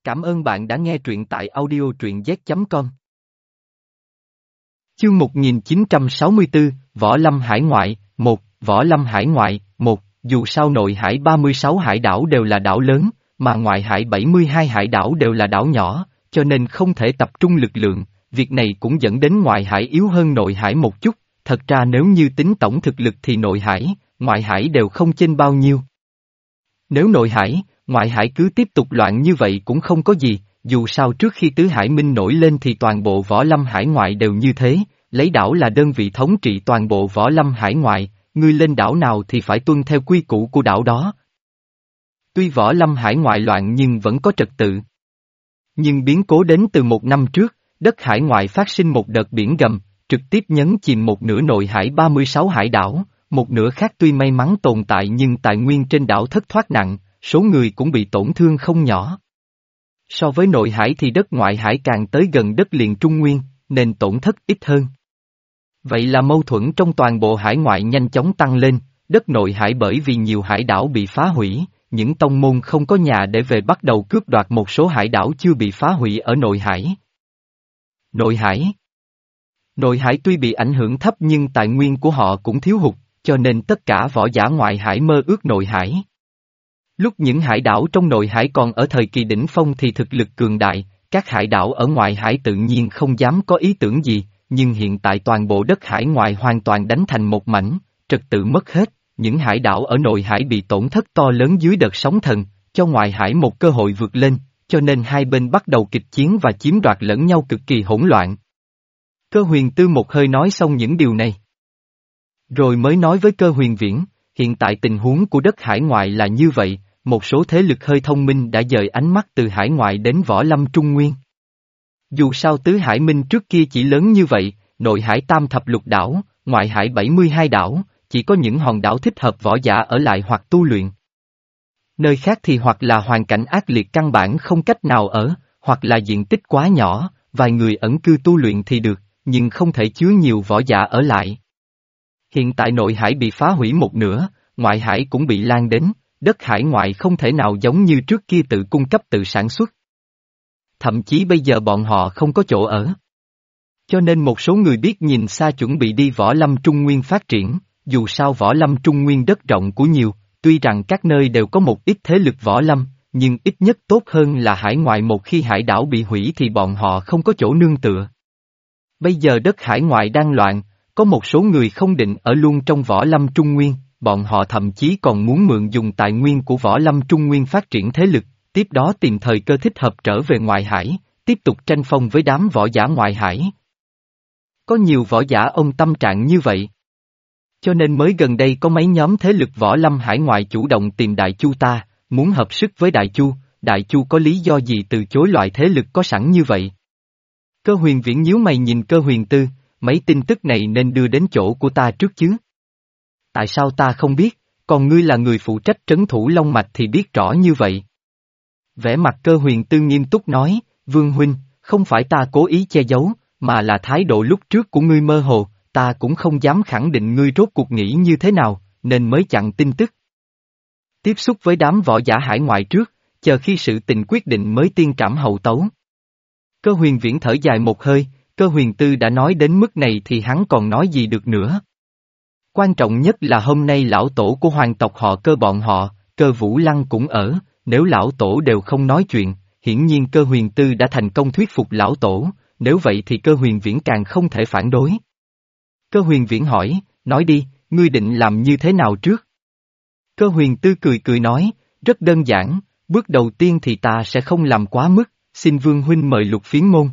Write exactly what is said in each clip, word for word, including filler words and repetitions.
Cảm ơn bạn đã nghe truyện tại audio truyện z chấm com. Chương một nghìn chín trăm sáu mươi tư, Võ Lâm Hải Ngoại, một, Võ Lâm Hải Ngoại, một, dù sao nội hải ba mươi sáu hải đảo đều là đảo lớn, mà ngoại hải bảy mươi hai hải đảo đều là đảo nhỏ, cho nên không thể tập trung lực lượng, việc này cũng dẫn đến ngoại hải yếu hơn nội hải một chút, thật ra nếu như tính tổng thực lực thì nội hải, ngoại hải đều không chênh bao nhiêu. Nếu nội hải, ngoại hải cứ tiếp tục loạn như vậy cũng không có gì, dù sao trước khi Tứ Hải Minh nổi lên thì toàn bộ Võ Lâm Hải Ngoại đều như thế, lấy đảo là đơn vị thống trị toàn bộ Võ Lâm Hải Ngoại, ngươi lên đảo nào thì phải tuân theo quy củ của đảo đó. Tuy Võ Lâm Hải Ngoại loạn nhưng vẫn có trật tự. Nhưng biến cố đến từ một năm trước, đất hải ngoại phát sinh một đợt biển gầm, trực tiếp nhấn chìm một nửa nội hải ba mươi sáu hải đảo, một nửa khác tuy may mắn tồn tại nhưng tài nguyên trên đảo thất thoát nặng, số người cũng bị tổn thương không nhỏ. So với nội hải thì đất ngoại hải càng tới gần đất liền Trung Nguyên, nên tổn thất ít hơn. Vậy là mâu thuẫn trong toàn bộ hải ngoại nhanh chóng tăng lên, đất nội hải bởi vì nhiều hải đảo bị phá hủy, những tông môn không có nhà để về bắt đầu cướp đoạt một số hải đảo chưa bị phá hủy ở nội hải. Nội hải Nội hải tuy bị ảnh hưởng thấp nhưng tài nguyên của họ cũng thiếu hụt, cho nên tất cả võ giả ngoại hải mơ ước nội hải. Lúc những hải đảo trong nội hải còn ở thời kỳ đỉnh phong thì thực lực cường đại, các hải đảo ở ngoại hải tự nhiên không dám có ý tưởng gì, nhưng hiện tại toàn bộ đất hải ngoại hoàn toàn đánh thành một mảnh, trật tự mất hết, những hải đảo ở nội hải bị tổn thất to lớn dưới đợt sóng thần, cho ngoại hải một cơ hội vượt lên, cho nên hai bên bắt đầu kịch chiến và chiếm đoạt lẫn nhau cực kỳ hỗn loạn. Cơ Huyền Tư một hơi nói xong những điều này. Rồi mới nói với Cơ Huyền Viễn, hiện tại tình huống của đất hải ngoại là như vậy, một số thế lực hơi thông minh đã dời ánh mắt từ hải ngoại đến Võ Lâm Trung Nguyên. Dù sao Tứ Hải Minh trước kia chỉ lớn như vậy, nội hải tam thập lục đảo, ngoại hải bảy mươi hai đảo, chỉ có những hòn đảo thích hợp võ giả ở lại hoặc tu luyện. Nơi khác thì hoặc là hoàn cảnh ác liệt căn bản không cách nào ở, hoặc là diện tích quá nhỏ, vài người ẩn cư tu luyện thì được, nhưng không thể chứa nhiều võ giả ở lại. Hiện tại nội hải bị phá hủy một nửa, ngoại hải cũng bị lan đến, đất hải ngoại không thể nào giống như trước kia tự cung cấp tự sản xuất. Thậm chí bây giờ bọn họ không có chỗ ở. Cho nên một số người biết nhìn xa chuẩn bị đi Võ Lâm Trung Nguyên phát triển, dù sao Võ Lâm Trung Nguyên đất rộng của nhiều, tuy rằng các nơi đều có một ít thế lực Võ Lâm, nhưng ít nhất tốt hơn là hải ngoại một khi hải đảo bị hủy thì bọn họ không có chỗ nương tựa. Bây giờ đất hải ngoại đang loạn, có một số người không định ở luôn trong Võ Lâm Trung Nguyên, bọn họ thậm chí còn muốn mượn dùng tài nguyên của Võ Lâm Trung Nguyên phát triển thế lực, tiếp đó tìm thời cơ thích hợp trở về ngoại hải, tiếp tục tranh phong với đám võ giả ngoại hải. Có nhiều võ giả ông tâm trạng như vậy. Cho nên mới gần đây có mấy nhóm thế lực Võ Lâm hải ngoại chủ động tìm Đại Chu ta, muốn hợp sức với Đại Chu, Đại Chu có lý do gì từ chối loại thế lực có sẵn như vậy? Cơ Huyền Viễn nhíu mày nhìn Cơ Huyền Tư, mấy tin tức này nên đưa đến chỗ của ta trước chứ? Tại sao ta không biết, còn ngươi là người phụ trách trấn thủ Long Mạch thì biết rõ như vậy? Vẻ mặt Cơ Huyền Tư nghiêm túc nói, Vương Huynh, không phải ta cố ý che giấu, mà là thái độ lúc trước của ngươi mơ hồ, ta cũng không dám khẳng định ngươi rốt cuộc nghĩ như thế nào, nên mới chặn tin tức. Tiếp xúc với đám võ giả hải ngoại trước, chờ khi sự tình quyết định mới tiên trảm hậu tấu. Cơ Huyền Viễn thở dài một hơi, Cơ Huyền Tư đã nói đến mức này thì hắn còn nói gì được nữa. Quan trọng nhất là hôm nay lão tổ của hoàng tộc họ Cơ bọn họ, Cơ Vũ Lăng cũng ở, nếu lão tổ đều không nói chuyện, hiển nhiên Cơ Huyền Tư đã thành công thuyết phục lão tổ, nếu vậy thì Cơ Huyền Viễn càng không thể phản đối. Cơ Huyền Viễn hỏi, nói đi, ngươi định làm như thế nào trước? Cơ Huyền Tư cười cười nói, rất đơn giản, bước đầu tiên thì ta sẽ không làm quá mức, xin Vương Huynh mời Lục Phiến môn.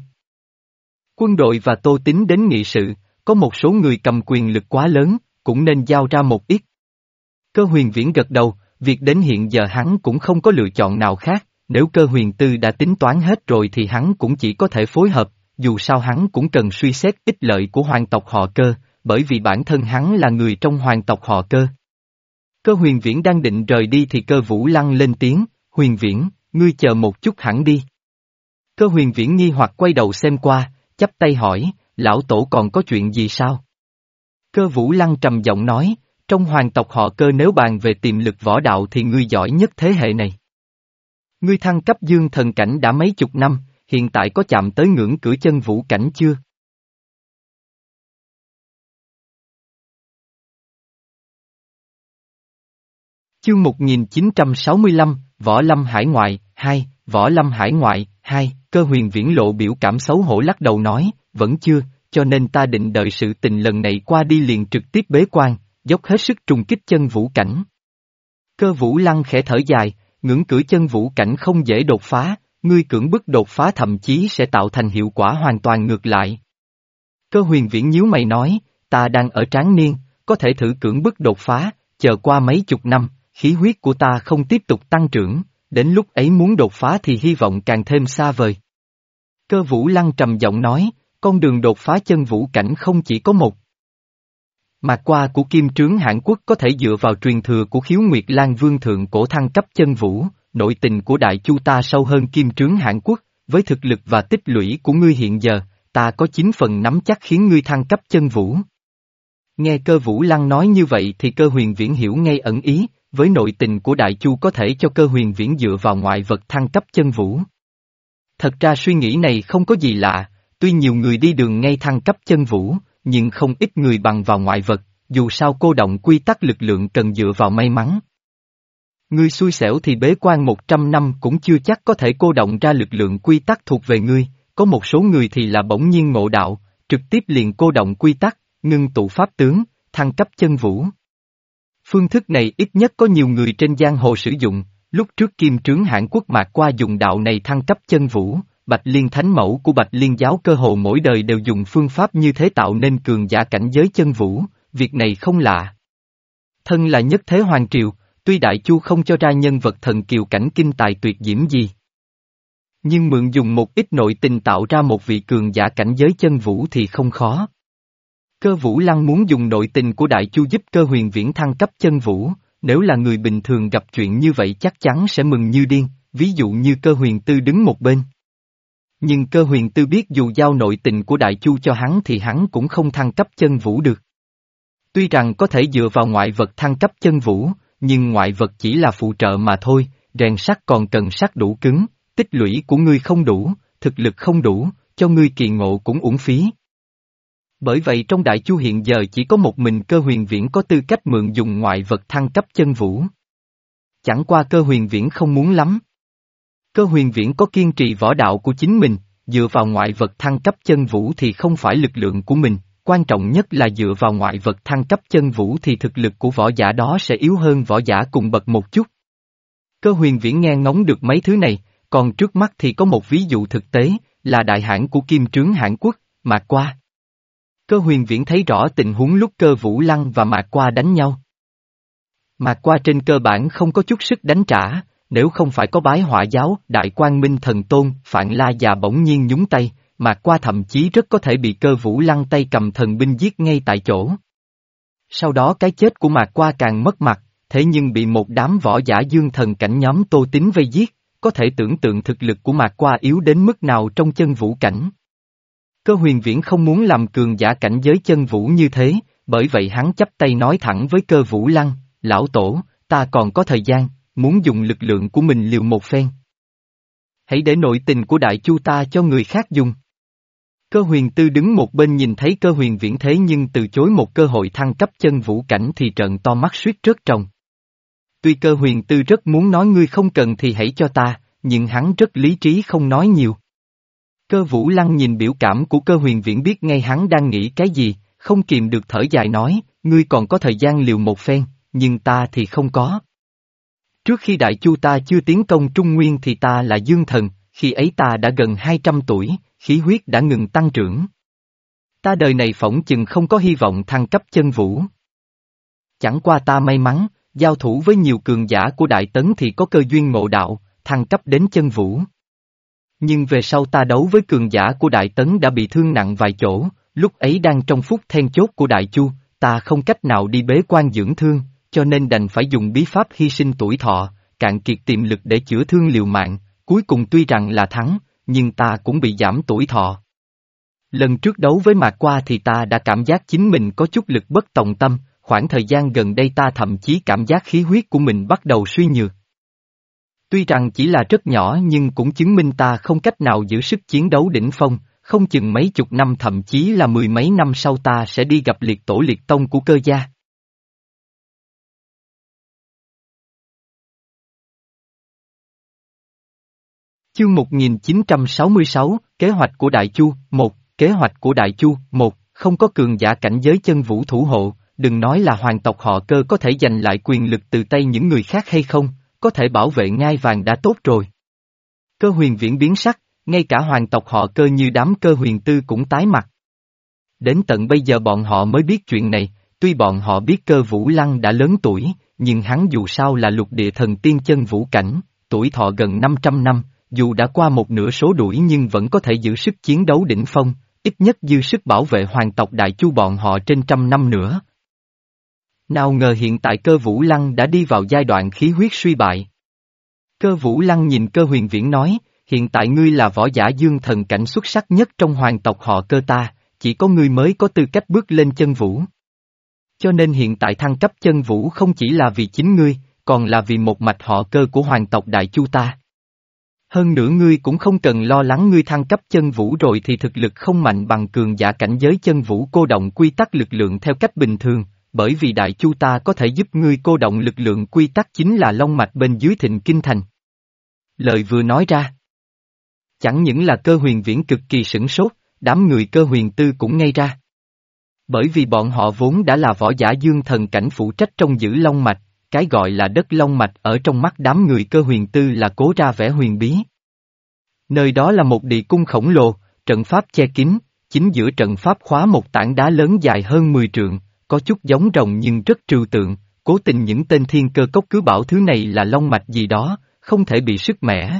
Quân đội và Tô Tín đến nghị sự, có một số người cầm quyền lực quá lớn, cũng nên giao ra một ít. Cơ Huyền Viễn gật đầu, việc đến hiện giờ hắn cũng không có lựa chọn nào khác, nếu Cơ Huyền Tư đã tính toán hết rồi thì hắn cũng chỉ có thể phối hợp, dù sao hắn cũng cần suy xét ích lợi của hoàng tộc họ Cơ, bởi vì bản thân hắn là người trong hoàng tộc họ Cơ. Cơ Huyền Viễn đang định rời đi thì Cơ Vũ Lăng lên tiếng, Huyền Viễn, ngươi chờ một chút hẳn đi. Cơ Huyền Viễn nghi hoặc quay đầu xem qua, chắp tay hỏi, lão tổ còn có chuyện gì sao? Cơ Vũ Lăng trầm giọng nói, trong hoàng tộc họ Cơ nếu bàn về tiềm lực võ đạo thì ngươi giỏi nhất thế hệ này. Ngươi thăng cấp dương thần cảnh đã mấy chục năm, hiện tại có chạm tới ngưỡng cửa chân vũ cảnh chưa? Chương một nghìn chín trăm sáu mươi lăm, Võ Lâm Hải Ngoại, hai, Võ Lâm Hải Ngoại, hai, Cơ Huyền Viễn lộ biểu cảm xấu hổ lắc đầu nói, vẫn chưa, cho nên ta định đợi sự tình lần này qua đi liền trực tiếp bế quan, dốc hết sức trùng kích chân vũ cảnh. Cơ Vũ Lăng khẽ thở dài, ngưỡng cửa chân vũ cảnh không dễ đột phá, ngươi cưỡng bức đột phá thậm chí sẽ tạo thành hiệu quả hoàn toàn ngược lại. Cơ Huyền Viễn nhíu mày nói, ta đang ở tráng niên, có thể thử cưỡng bức đột phá, chờ qua mấy chục năm, khí huyết của ta không tiếp tục tăng trưởng, đến lúc ấy muốn đột phá thì hy vọng càng thêm xa vời. Cơ Vũ Lăng trầm giọng nói, con đường đột phá chân vũ cảnh không chỉ có một. Mạc qua của Kim Trướng Hãn Quốc có thể dựa vào truyền thừa của Khiếu Nguyệt Lan Vương thượng cổ thăng cấp chân vũ, nội tình của Đại Chu ta sâu hơn Kim Trướng Hãn Quốc, với thực lực và tích lũy của ngươi hiện giờ, ta có chín phần nắm chắc khiến ngươi thăng cấp chân vũ. Nghe Cơ Vũ Lăng nói như vậy thì Cơ Huyền Viễn hiểu ngay ẩn ý, với nội tình của Đại Chu có thể cho Cơ Huyền Viễn dựa vào ngoại vật thăng cấp chân vũ. Thật ra suy nghĩ này không có gì lạ, tuy nhiều người đi đường ngay thăng cấp chân vũ, nhưng không ít người bằng vào ngoại vật, dù sao cô động quy tắc lực lượng cần dựa vào may mắn. Ngươi xui xẻo thì bế quan một trăm năm cũng chưa chắc có thể cô động ra lực lượng quy tắc thuộc về ngươi, có một số người thì là bỗng nhiên ngộ đạo, trực tiếp liền cô động quy tắc, ngưng tụ pháp tướng, thăng cấp chân vũ. Phương thức này ít nhất có nhiều người trên giang hồ sử dụng, lúc trước Kim Trướng Hãn Quốc Mạc qua dùng đạo này thăng cấp chân vũ, Bạch Liên Thánh Mẫu của Bạch Liên giáo cơ hồ mỗi đời đều dùng phương pháp như thế tạo nên cường giả cảnh giới chân vũ, việc này không lạ. Thân là nhất thế hoàng triều, tuy Đại Chu không cho ra nhân vật thần kiều cảnh kinh tài tuyệt diễm gì, nhưng mượn dùng một ít nội tình tạo ra một vị cường giả cảnh giới chân vũ thì không khó. Cơ Vũ Lăng muốn dùng nội tình của Đại Chu giúp Cơ Huyền Viễn thăng cấp chân vũ, nếu là người bình thường gặp chuyện như vậy chắc chắn sẽ mừng như điên, ví dụ như Cơ Huyền Tư đứng một bên. Nhưng Cơ Huyền Tư biết dù giao nội tình của Đại Chu cho hắn thì hắn cũng không thăng cấp chân vũ được. Tuy rằng có thể dựa vào ngoại vật thăng cấp chân vũ, nhưng ngoại vật chỉ là phụ trợ mà thôi, rèn sắt còn cần sắt đủ cứng, tích lũy của ngươi không đủ, thực lực không đủ, cho ngươi kỳ ngộ cũng uổng phí. Bởi vậy trong Đại Chu hiện giờ chỉ có một mình Cơ Huyền Viễn có tư cách mượn dùng ngoại vật thăng cấp chân vũ. Chẳng qua Cơ Huyền Viễn không muốn lắm. Cơ Huyền Viễn có kiên trì võ đạo của chính mình, dựa vào ngoại vật thăng cấp chân vũ thì không phải lực lượng của mình, quan trọng nhất là dựa vào ngoại vật thăng cấp chân vũ thì thực lực của võ giả đó sẽ yếu hơn võ giả cùng bậc một chút. Cơ Huyền Viễn nghe ngóng được mấy thứ này, còn trước mắt thì có một ví dụ thực tế, là đại hãn của Kim Trướng Hãn Quốc, Mạc Qua. Cơ Huyền Viễn thấy rõ tình huống lúc Cơ Vũ Lăng và Mạc Qua đánh nhau. Mạc Qua trên cơ bản không có chút sức đánh trả, nếu không phải có bái hỏa giáo, Đại Quang Minh Thần Tôn, Phạn La già bỗng nhiên nhúng tay, Mạc Qua thậm chí rất có thể bị Cơ Vũ Lăng tay cầm thần binh giết ngay tại chỗ. Sau đó cái chết của Mạc Qua càng mất mặt, thế nhưng bị một đám võ giả dương thần cảnh nhóm Tô Tín vây giết, có thể tưởng tượng thực lực của Mạc Qua yếu đến mức nào trong chân vũ cảnh. Cơ Huyền Viễn không muốn làm cường giả cảnh giới chân vũ như thế, bởi vậy hắn chắp tay nói thẳng với Cơ Vũ Lăng, lão tổ, ta còn có thời gian, muốn dùng lực lượng của mình liều một phen. Hãy để nội tình của Đại Chu ta cho người khác dùng. Cơ Huyền Tư đứng một bên nhìn thấy Cơ Huyền Viễn thế nhưng từ chối một cơ hội thăng cấp chân vũ cảnh thì trợn to mắt suýt rớt tròng. Tuy Cơ Huyền Tư rất muốn nói ngươi không cần thì hãy cho ta, nhưng hắn rất lý trí không nói nhiều. Cơ Vũ Lăng nhìn biểu cảm của Cơ Huyền Viễn biết ngay hắn đang nghĩ cái gì, không kìm được thở dài nói, ngươi còn có thời gian liều một phen, nhưng ta thì không có. Trước khi Đại Chu ta chưa tiến công Trung Nguyên thì ta là dương thần, khi ấy ta đã gần hai trăm tuổi, khí huyết đã ngừng tăng trưởng. Ta đời này phỏng chừng không có hy vọng thăng cấp chân vũ. Chẳng qua ta may mắn, giao thủ với nhiều cường giả của Đại Tấn thì có cơ duyên ngộ đạo, thăng cấp đến chân vũ. Nhưng về sau ta đấu với cường giả của Đại Tấn đã bị thương nặng vài chỗ, lúc ấy đang trong phút then chốt của Đại Chu, ta không cách nào đi bế quan dưỡng thương, cho nên đành phải dùng bí pháp hy sinh tuổi thọ, cạn kiệt tiềm lực để chữa thương liều mạng, cuối cùng tuy rằng là thắng, nhưng ta cũng bị giảm tuổi thọ. Lần trước đấu với Mạc Qua thì ta đã cảm giác chính mình có chút lực bất tòng tâm, khoảng thời gian gần đây ta thậm chí cảm giác khí huyết của mình bắt đầu suy nhược. Tuy rằng chỉ là rất nhỏ nhưng cũng chứng minh ta không cách nào giữ sức chiến đấu đỉnh phong, không chừng mấy chục năm thậm chí là mười mấy năm sau ta sẽ đi gặp liệt tổ liệt tông của Cơ gia. Chương một nghìn chín trăm sáu mươi sáu, Kế hoạch của Đại Chu, một, Kế hoạch của Đại Chu, một, không có cường giả cảnh giới chân vũ thủ hộ, đừng nói là hoàng tộc họ Cơ có thể giành lại quyền lực từ tay những người khác hay không, có thể bảo vệ ngai vàng đã tốt rồi. Cơ Huyền Viễn biến sắc, ngay cả hoàng tộc họ Cơ như đám Cơ Huyền Tư cũng tái mặt. Đến tận bây giờ bọn họ mới biết chuyện này, tuy bọn họ biết Cơ Vũ Lăng đã lớn tuổi, nhưng hắn dù sao là lục địa thần tiên chân vũ cảnh, tuổi thọ gần năm trăm năm, dù đã qua một nửa số đuổi nhưng vẫn có thể giữ sức chiến đấu đỉnh phong, ít nhất dư sức bảo vệ hoàng tộc Đại Chu bọn họ trên trăm năm nữa. Nào ngờ hiện tại Cơ Vũ Lăng đã đi vào giai đoạn khí huyết suy bại. Cơ Vũ Lăng nhìn Cơ Huyền Viễn nói, hiện tại ngươi là võ giả dương thần cảnh xuất sắc nhất trong hoàng tộc họ Cơ ta, chỉ có ngươi mới có tư cách bước lên chân vũ. Cho nên hiện tại thăng cấp chân vũ không chỉ là vì chính ngươi, còn là vì một mạch họ Cơ của hoàng tộc Đại Chu ta. Hơn nữa ngươi cũng không cần lo lắng ngươi thăng cấp chân vũ rồi thì thực lực không mạnh bằng cường giả cảnh giới chân vũ cô động quy tắc lực lượng theo cách bình thường, bởi vì Đại Chu ta có thể giúp ngươi cô động lực lượng quy tắc chính là long mạch bên dưới Thịnh Kinh Thành. Lời vừa nói ra. Chẳng những là Cơ Huyền Viễn cực kỳ sửng sốt, đám người Cơ Huyền Tư cũng ngây ra. Bởi vì bọn họ vốn đã là võ giả dương thần cảnh phụ trách trong giữ long mạch, cái gọi là đất long mạch ở trong mắt đám người Cơ Huyền Tư là cố ra vẻ huyền bí. Nơi đó là một địa cung khổng lồ, trận pháp che kín, chính giữa trận pháp khóa một tảng đá lớn dài hơn mười trượng, có chút giống rồng nhưng rất trừu tượng, cố tình những tên thiên cơ cốc cứ bảo thứ này là long mạch gì đó, không thể bị sức mẻ.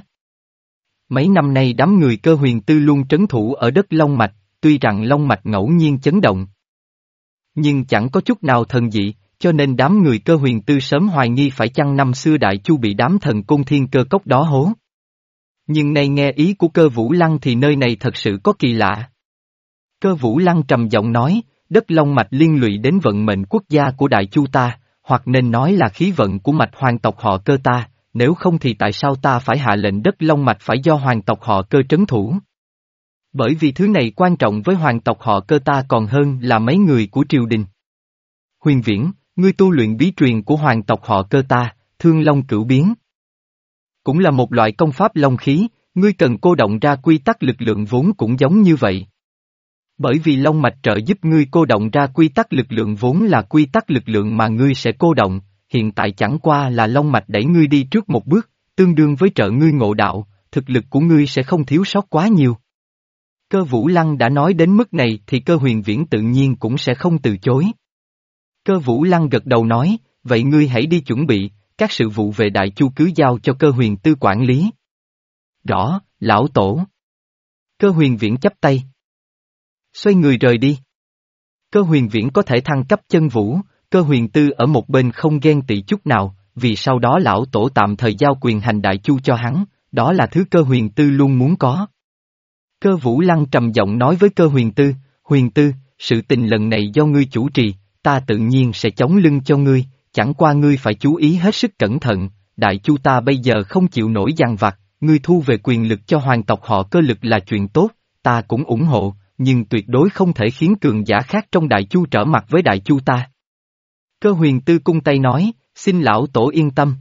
Mấy năm nay đám người Cơ Huyền Tư luôn trấn thủ ở đất long mạch, tuy rằng long mạch ngẫu nhiên chấn động, nhưng chẳng có chút nào thần dị, cho nên đám người Cơ Huyền Tư sớm hoài nghi phải chăng năm xưa Đại Chu bị đám thần côn thiên cơ cốc đó hố. Nhưng nay nghe ý của Cơ Vũ Lăng thì nơi này thật sự có kỳ lạ. Cơ Vũ Lăng trầm giọng nói, đất long mạch liên lụy đến vận mệnh quốc gia của Đại Chu ta, hoặc nên nói là khí vận của mạch hoàng tộc họ Cơ ta, nếu không thì tại sao ta phải hạ lệnh đất long mạch phải do hoàng tộc họ Cơ trấn thủ? Bởi vì thứ này quan trọng với hoàng tộc họ Cơ ta còn hơn là mấy người của triều đình. Huyền Viễn, ngươi tu luyện bí truyền của hoàng tộc họ Cơ ta, Thương Long Cửu Biến. Cũng là một loại công pháp long khí, ngươi cần cô động ra quy tắc lực lượng vốn cũng giống như vậy. Bởi vì long mạch trợ giúp ngươi cô động ra quy tắc lực lượng vốn là quy tắc lực lượng mà ngươi sẽ cô động, hiện tại chẳng qua là long mạch đẩy ngươi đi trước một bước, tương đương với trợ ngươi ngộ đạo, thực lực của ngươi sẽ không thiếu sót quá nhiều. Cơ Vũ Lăng đã nói đến mức này thì Cơ Huyền Viễn tự nhiên cũng sẽ không từ chối. Cơ Vũ Lăng gật đầu nói, vậy ngươi hãy đi chuẩn bị, các sự vụ về Đại Chu cứ giao cho Cơ Huyền Tư quản lý. Rõ, lão tổ. Cơ Huyền Viễn chắp tay. Xoay người rời đi. Cơ Huyền Viễn có thể thăng cấp chân vũ, Cơ Huyền Tư ở một bên không ghen tị chút nào, vì sau đó lão tổ tạm thời giao quyền hành Đại Chu cho hắn, đó là thứ Cơ Huyền Tư luôn muốn có. Cơ Vũ Lăng trầm giọng nói với Cơ Huyền Tư, Huyền Tư, sự tình lần này do ngươi chủ trì, ta tự nhiên sẽ chống lưng cho ngươi, chẳng qua ngươi phải chú ý hết sức cẩn thận, Đại Chu ta bây giờ không chịu nổi giằng vặt, ngươi thu về quyền lực cho hoàng tộc họ Cơ lực là chuyện tốt, ta cũng ủng hộ, nhưng tuyệt đối không thể khiến cường giả khác trong Đại Chu trở mặt với Đại Chu ta. Cơ Huyền Tư cung tay nói, xin lão tổ yên tâm.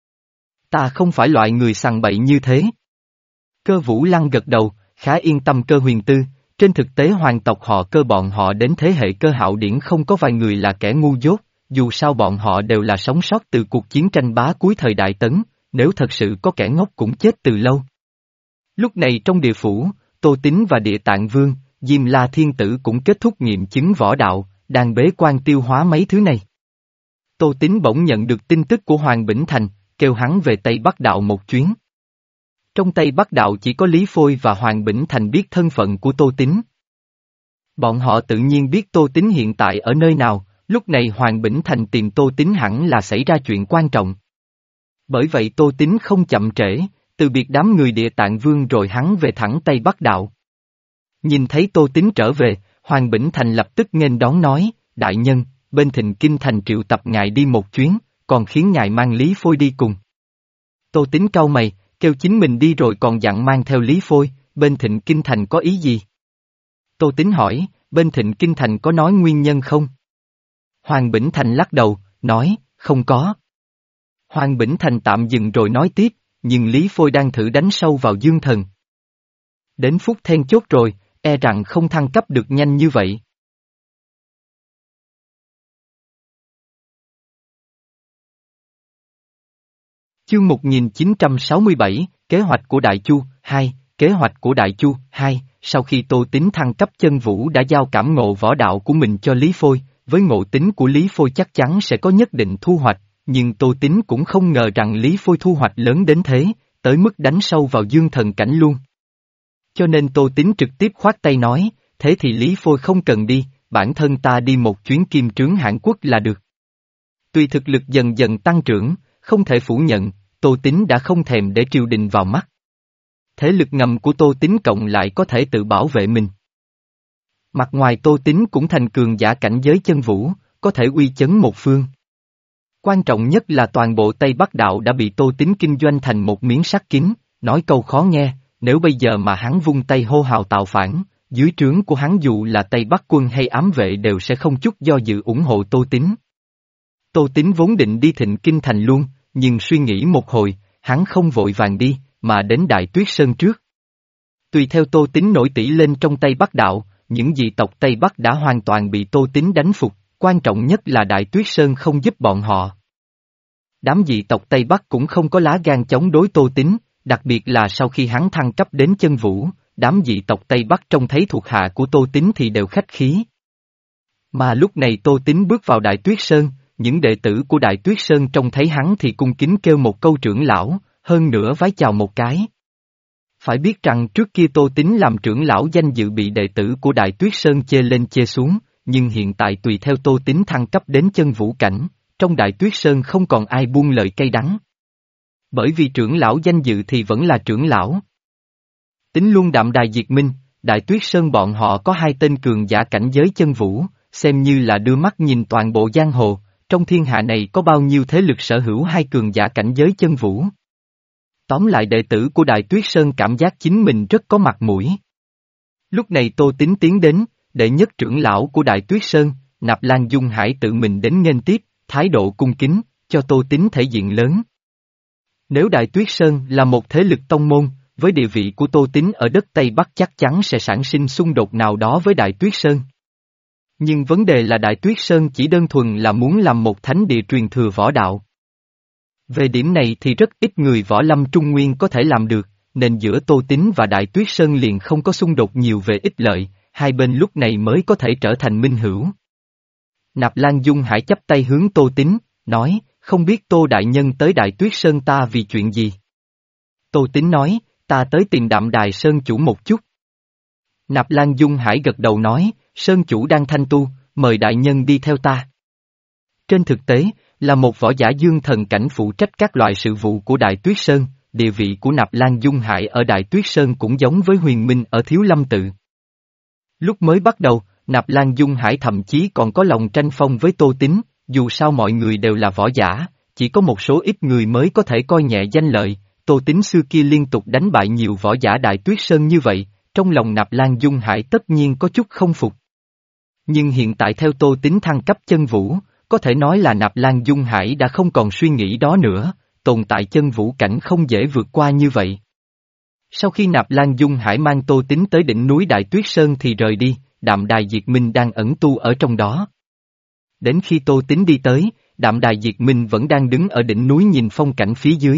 Ta không phải loại người sằng bậy như thế. Cơ Vũ Lăng gật đầu, khá yên tâm Cơ Huyền Tư, trên thực tế hoàng tộc họ Cơ bọn họ đến thế hệ Cơ Hạo Điển không có vài người là kẻ ngu dốt, dù sao bọn họ đều là sống sót từ cuộc chiến tranh bá cuối thời Đại Tấn, nếu thật sự có kẻ ngốc cũng chết từ lâu. Lúc này trong địa phủ, Tô Tín và Địa Tạng Vương, Diêm La Thiên Tử cũng kết thúc nghiệm chứng võ đạo, đang bế quan tiêu hóa mấy thứ này. Tô Tín bỗng nhận được tin tức của Hoàng Bỉnh Thành, kêu hắn về Tây Bắc Đạo một chuyến. Trong Tây Bắc Đạo chỉ có Lý Phôi và Hoàng Bỉnh Thành biết thân phận của Tô Tín. Bọn họ tự nhiên biết Tô Tín hiện tại ở nơi nào, lúc này Hoàng Bỉnh Thành tìm Tô Tín hẳn là xảy ra chuyện quan trọng. Bởi vậy Tô Tín không chậm trễ, từ biệt đám người Địa Tạng Vương rồi hắn về thẳng Tây Bắc Đạo. Nhìn thấy Tô Tín trở về, Hoàng Bỉnh Thành lập tức nghênh đón nói, đại nhân, bên Thịnh Kinh Thành triệu tập ngài đi một chuyến, còn khiến ngài mang Lý Phôi đi cùng. Tô Tính cau mày, kêu chính mình đi rồi còn dặn mang theo Lý Phôi, bên Thịnh Kinh Thành có ý gì? Tô Tính hỏi, bên Thịnh Kinh Thành có nói nguyên nhân không? Hoàng Bỉnh Thành lắc đầu, nói, không có. Hoàng Bỉnh Thành tạm dừng rồi nói tiếp, nhưng Lý Phôi đang thử đánh sâu vào dương thần. Đến phút then chốt rồi, e rằng không thăng cấp được nhanh như vậy. Chương một nghìn chín trăm sáu mươi bảy, Kế hoạch của Đại Chu, hai, Kế hoạch của Đại Chu, hai, sau khi Tô Tính thăng cấp chân vũ đã giao cảm ngộ võ đạo của mình cho Lý Phôi, với ngộ tính của Lý Phôi chắc chắn sẽ có nhất định thu hoạch, nhưng Tô Tính cũng không ngờ rằng Lý Phôi thu hoạch lớn đến thế, tới mức đánh sâu vào dương thần cảnh luôn. Cho nên Tô Tính trực tiếp khoát tay nói, thế thì Lý Phôi không cần đi, bản thân ta đi một chuyến kim trướng Hãn Quốc là được. Tuy thực lực dần dần tăng trưởng, không thể phủ nhận, Tô Tính đã không thèm để triều đình vào mắt. Thế lực ngầm của Tô Tính cộng lại có thể tự bảo vệ mình. Mặt ngoài Tô Tính cũng thành cường giả cảnh giới chân vũ, có thể uy chấn một phương. Quan trọng nhất là toàn bộ Tây Bắc Đạo đã bị Tô Tính kinh doanh thành một miếng sắt kín, nói câu khó nghe, nếu bây giờ mà hắn vung tay hô hào tạo phản, dưới trướng của hắn dù là Tây Bắc quân hay ám vệ đều sẽ không chút do dự ủng hộ Tô Tính. Tô Tính vốn định đi Thịnh Kinh Thành luôn, nhưng suy nghĩ một hồi, hắn không vội vàng đi, mà đến Đại Tuyết Sơn trước. Tùy theo Tô Tính nổi tỷ lên trong Tây Bắc Đạo, những dị tộc Tây Bắc đã hoàn toàn bị Tô Tính đánh phục, quan trọng nhất là Đại Tuyết Sơn không giúp bọn họ. Đám dị tộc Tây Bắc cũng không có lá gan chống đối Tô Tính, đặc biệt là sau khi hắn thăng cấp đến chân vũ, đám dị tộc Tây Bắc trông thấy thuộc hạ của Tô Tính thì đều khách khí. Mà lúc này Tô Tính bước vào Đại Tuyết Sơn, những đệ tử của Đại Tuyết Sơn trông thấy hắn thì cung kính kêu một câu trưởng lão, hơn nữa vái chào một cái. Phải biết rằng trước kia Tô Tính làm trưởng lão danh dự bị đệ tử của Đại Tuyết Sơn chê lên chê xuống, nhưng hiện tại tùy theo Tô Tính thăng cấp đến chân vũ cảnh, trong Đại Tuyết Sơn không còn ai buông lời cay đắng. Bởi vì trưởng lão danh dự thì vẫn là trưởng lão. Tính luôn đạm đài diệt minh, Đại Tuyết Sơn bọn họ có hai tên cường giả cảnh giới chân vũ, xem như là đưa mắt nhìn toàn bộ giang hồ, trong thiên hạ này có bao nhiêu thế lực sở hữu hai cường giả cảnh giới chân vũ. Tóm lại đệ tử của Đại Tuyết Sơn cảm giác chính mình rất có mặt mũi. Lúc này Tô Tính tiến đến, đệ nhất trưởng lão của Đại Tuyết Sơn, Nạp Lan Dung Hải tự mình đến nghênh tiếp, thái độ cung kính, cho Tô Tính thể diện lớn. Nếu Đại Tuyết Sơn là một thế lực tông môn, với địa vị của Tô Tính ở đất Tây Bắc chắc chắn sẽ sản sinh xung đột nào đó với Đại Tuyết Sơn. Nhưng vấn đề là Đại Tuyết Sơn chỉ đơn thuần là muốn làm một thánh địa truyền thừa võ đạo. Về điểm này thì rất ít người võ lâm Trung Nguyên có thể làm được, nên giữa Tô Tính và Đại Tuyết Sơn liền không có xung đột nhiều về ích lợi, hai bên lúc này mới có thể trở thành minh hữu. Nạp Lan Dung Hải chắp tay hướng Tô Tính, nói, không biết Tô Đại Nhân tới Đại Tuyết Sơn ta vì chuyện gì? Tô Tính nói, ta tới tìm Đạm Đài Sơn chủ một chút. Nạp Lan Dung Hải gật đầu nói, Sơn chủ đang thanh tu, mời Đại Nhân đi theo ta. Trên thực tế, là một võ giả dương thần cảnh phụ trách các loại sự vụ của Đại Tuyết Sơn, địa vị của Nạp Lan Dung Hải ở Đại Tuyết Sơn cũng giống với Huyền Minh ở Thiếu Lâm Tự. Lúc mới bắt đầu, Nạp Lan Dung Hải thậm chí còn có lòng tranh phong với Tô Tính, dù sao mọi người đều là võ giả, chỉ có một số ít người mới có thể coi nhẹ danh lợi, Tô Tính xưa kia liên tục đánh bại nhiều võ giả Đại Tuyết Sơn như vậy, trong lòng Nạp Lan Dung Hải tất nhiên có chút không phục. Nhưng hiện tại theo Tô Tính thăng cấp chân vũ, có thể nói là Nạp Lan Dung Hải đã không còn suy nghĩ đó nữa, tồn tại chân vũ cảnh không dễ vượt qua như vậy. Sau khi Nạp Lan Dung Hải mang Tô Tính tới đỉnh núi Đại Tuyết Sơn thì rời đi, Đạm Đài Diệt Minh đang ẩn tu ở trong đó. Đến khi Tô Tính đi tới, Đạm Đài Diệt Minh vẫn đang đứng ở đỉnh núi nhìn phong cảnh phía dưới.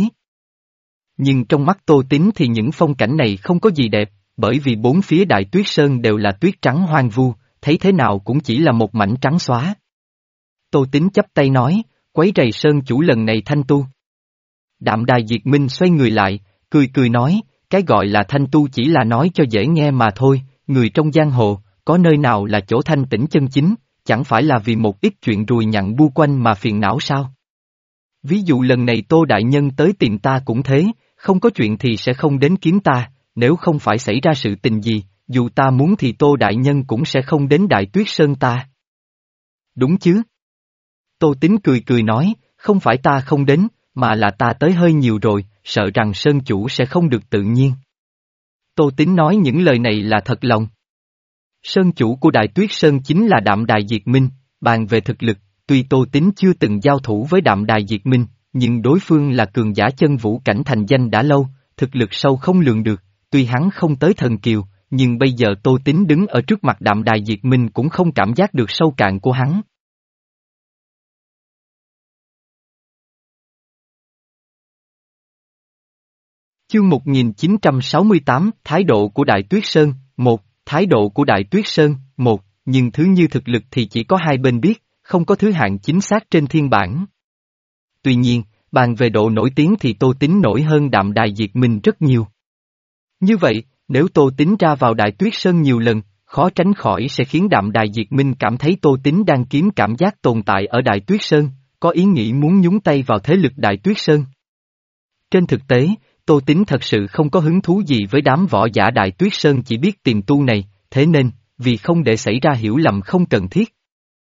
Nhưng trong mắt Tô Tính thì những phong cảnh này không có gì đẹp, bởi vì bốn phía Đại Tuyết Sơn đều là tuyết trắng hoang vu, thấy thế nào cũng chỉ là một mảnh trắng xóa. Tô Tính chắp tay nói, quấy rầy Sơn chủ lần này thanh tu. Đạm Đài Diệt Minh xoay người lại, cười cười nói, cái gọi là thanh tu chỉ là nói cho dễ nghe mà thôi, người trong giang hồ, có nơi nào là chỗ thanh tĩnh chân chính, chẳng phải là vì một ít chuyện ruồi nhặn bu quanh mà phiền não sao? Ví dụ lần này Tô Đại Nhân tới tìm ta cũng thế, không có chuyện thì sẽ không đến kiếm ta, nếu không phải xảy ra sự tình gì, dù ta muốn thì Tô Đại Nhân cũng sẽ không đến Đại Tuyết Sơn ta. Đúng chứ? Tô Tính cười cười nói, không phải ta không đến, mà là ta tới hơi nhiều rồi, sợ rằng Sơn chủ sẽ không được tự nhiên. Tô Tín nói những lời này là thật lòng. Sơn chủ của Đại Tuyết Sơn chính là Đạm Đài Diệt Minh, bàn về thực lực, tuy Tô Tín chưa từng giao thủ với Đạm Đài Diệt Minh, nhưng đối phương là cường giả chân vũ cảnh thành danh đã lâu, thực lực sâu không lường được, tuy hắn không tới thần kiều, nhưng bây giờ Tô Tín đứng ở trước mặt Đạm Đài Diệt Minh cũng không cảm giác được sâu cạn của hắn. Chương một nghìn chín trăm sáu mươi tám Thái độ của Đại Tuyết Sơn, một Thái độ của Đại Tuyết Sơn, một nhưng thứ như thực lực thì chỉ có hai bên biết, không có thứ hạng chính xác trên thiên bản. Tuy nhiên, bàn về độ nổi tiếng thì Tô Tín nổi hơn Đạm Đài Diệt Minh rất nhiều. Như vậy, nếu Tô Tín ra vào Đại Tuyết Sơn nhiều lần, khó tránh khỏi sẽ khiến Đạm Đài Diệt Minh cảm thấy Tô Tín đang kiếm cảm giác tồn tại ở Đại Tuyết Sơn, có ý nghĩ muốn nhúng tay vào thế lực Đại Tuyết Sơn. Trên thực tế, Tô Tín thật sự không có hứng thú gì với đám võ giả Đại Tuyết Sơn chỉ biết tìm tu này, thế nên, vì không để xảy ra hiểu lầm không cần thiết,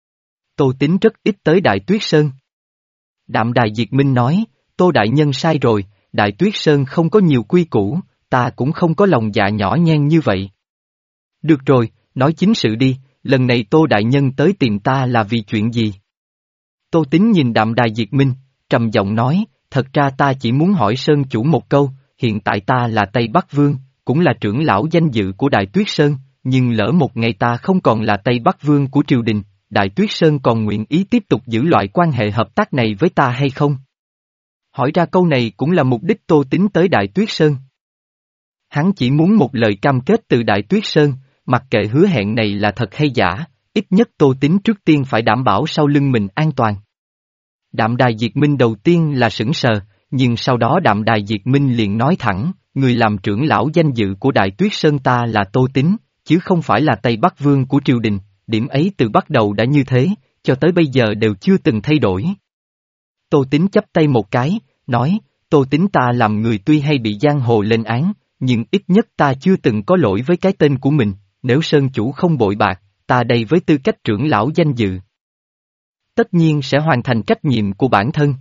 Tô Tín rất ít tới Đại Tuyết Sơn. Đạm Đài Diệt Minh nói, Tô Đại Nhân sai rồi, Đại Tuyết Sơn không có nhiều quy củ, ta cũng không có lòng dạ nhỏ nhen như vậy. Được rồi, nói chính sự đi, lần này Tô Đại Nhân tới tìm ta là vì chuyện gì? Tô Tín nhìn Đạm Đài Diệt Minh, trầm giọng nói, thật ra ta chỉ muốn hỏi Sơn chủ một câu, hiện tại ta là Tây Bắc Vương, cũng là trưởng lão danh dự của Đại Tuyết Sơn, nhưng lỡ một ngày ta không còn là Tây Bắc Vương của triều đình, Đại Tuyết Sơn còn nguyện ý tiếp tục giữ loại quan hệ hợp tác này với ta hay không? Hỏi ra câu này cũng là mục đích Tô Tín tới Đại Tuyết Sơn. Hắn chỉ muốn một lời cam kết từ Đại Tuyết Sơn, mặc kệ hứa hẹn này là thật hay giả, ít nhất Tô Tín trước tiên phải đảm bảo sau lưng mình an toàn. Đạm Đài Diệt Minh đầu tiên là sững sờ, nhưng sau đó Đạm Đài Diệt Minh liền nói thẳng, người làm trưởng lão danh dự của Đại Tuyết Sơn ta là Tô Tín, chứ không phải là Tây Bắc Vương của triều đình, điểm ấy từ bắt đầu đã như thế, cho tới bây giờ đều chưa từng thay đổi. Tô Tín chắp tay một cái, nói, Tô Tín ta làm người tuy hay bị giang hồ lên án, nhưng ít nhất ta chưa từng có lỗi với cái tên của mình, nếu Sơn chủ không bội bạc, ta đây với tư cách trưởng lão danh dự. Tất nhiên sẽ hoàn thành trách nhiệm của bản thân.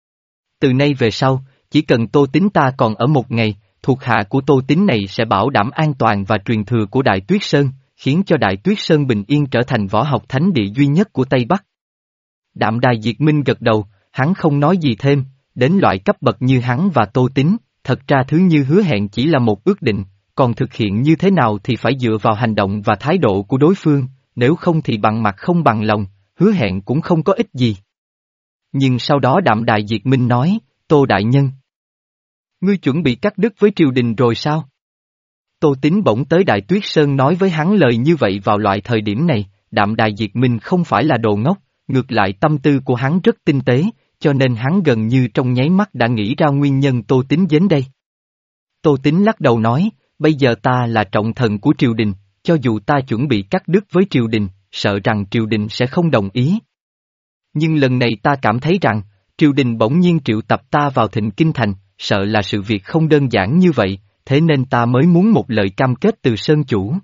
Từ nay về sau, chỉ cần Tô Tín ta còn ở một ngày, thuộc hạ của Tô Tín này sẽ bảo đảm an toàn và truyền thừa của Đại Tuyết Sơn, khiến cho Đại Tuyết Sơn bình yên trở thành võ học thánh địa duy nhất của Tây Bắc. Đạm Đài Diệt Minh gật đầu, hắn không nói gì thêm, đến loại cấp bậc như hắn và Tô Tín, thật ra thứ như hứa hẹn chỉ là một ước định, còn thực hiện như thế nào thì phải dựa vào hành động và thái độ của đối phương, nếu không thì bằng mặt không bằng lòng, hứa hẹn cũng không có ích gì. Nhưng sau đó Đạm Đài Diệt Minh nói, Tô Đại Nhân, ngươi chuẩn bị cắt đứt với triều đình rồi sao? Tô Tín bỗng tới Đại Tuyết Sơn nói với hắn lời như vậy vào loại thời điểm này, Đạm Đài Diệt Minh không phải là đồ ngốc, ngược lại tâm tư của hắn rất tinh tế, cho nên hắn gần như trong nháy mắt đã nghĩ ra nguyên nhân Tô Tín đến đây. Tô Tín lắc đầu nói, bây giờ ta là trọng thần của triều đình, cho dù ta chuẩn bị cắt đứt với triều đình, sợ rằng triều đình sẽ không đồng ý. Nhưng lần này ta cảm thấy rằng, triều đình bỗng nhiên triệu tập ta vào Thịnh Kinh Thành, sợ là sự việc không đơn giản như vậy, thế nên ta mới muốn một lời cam kết từ Sơn chủ.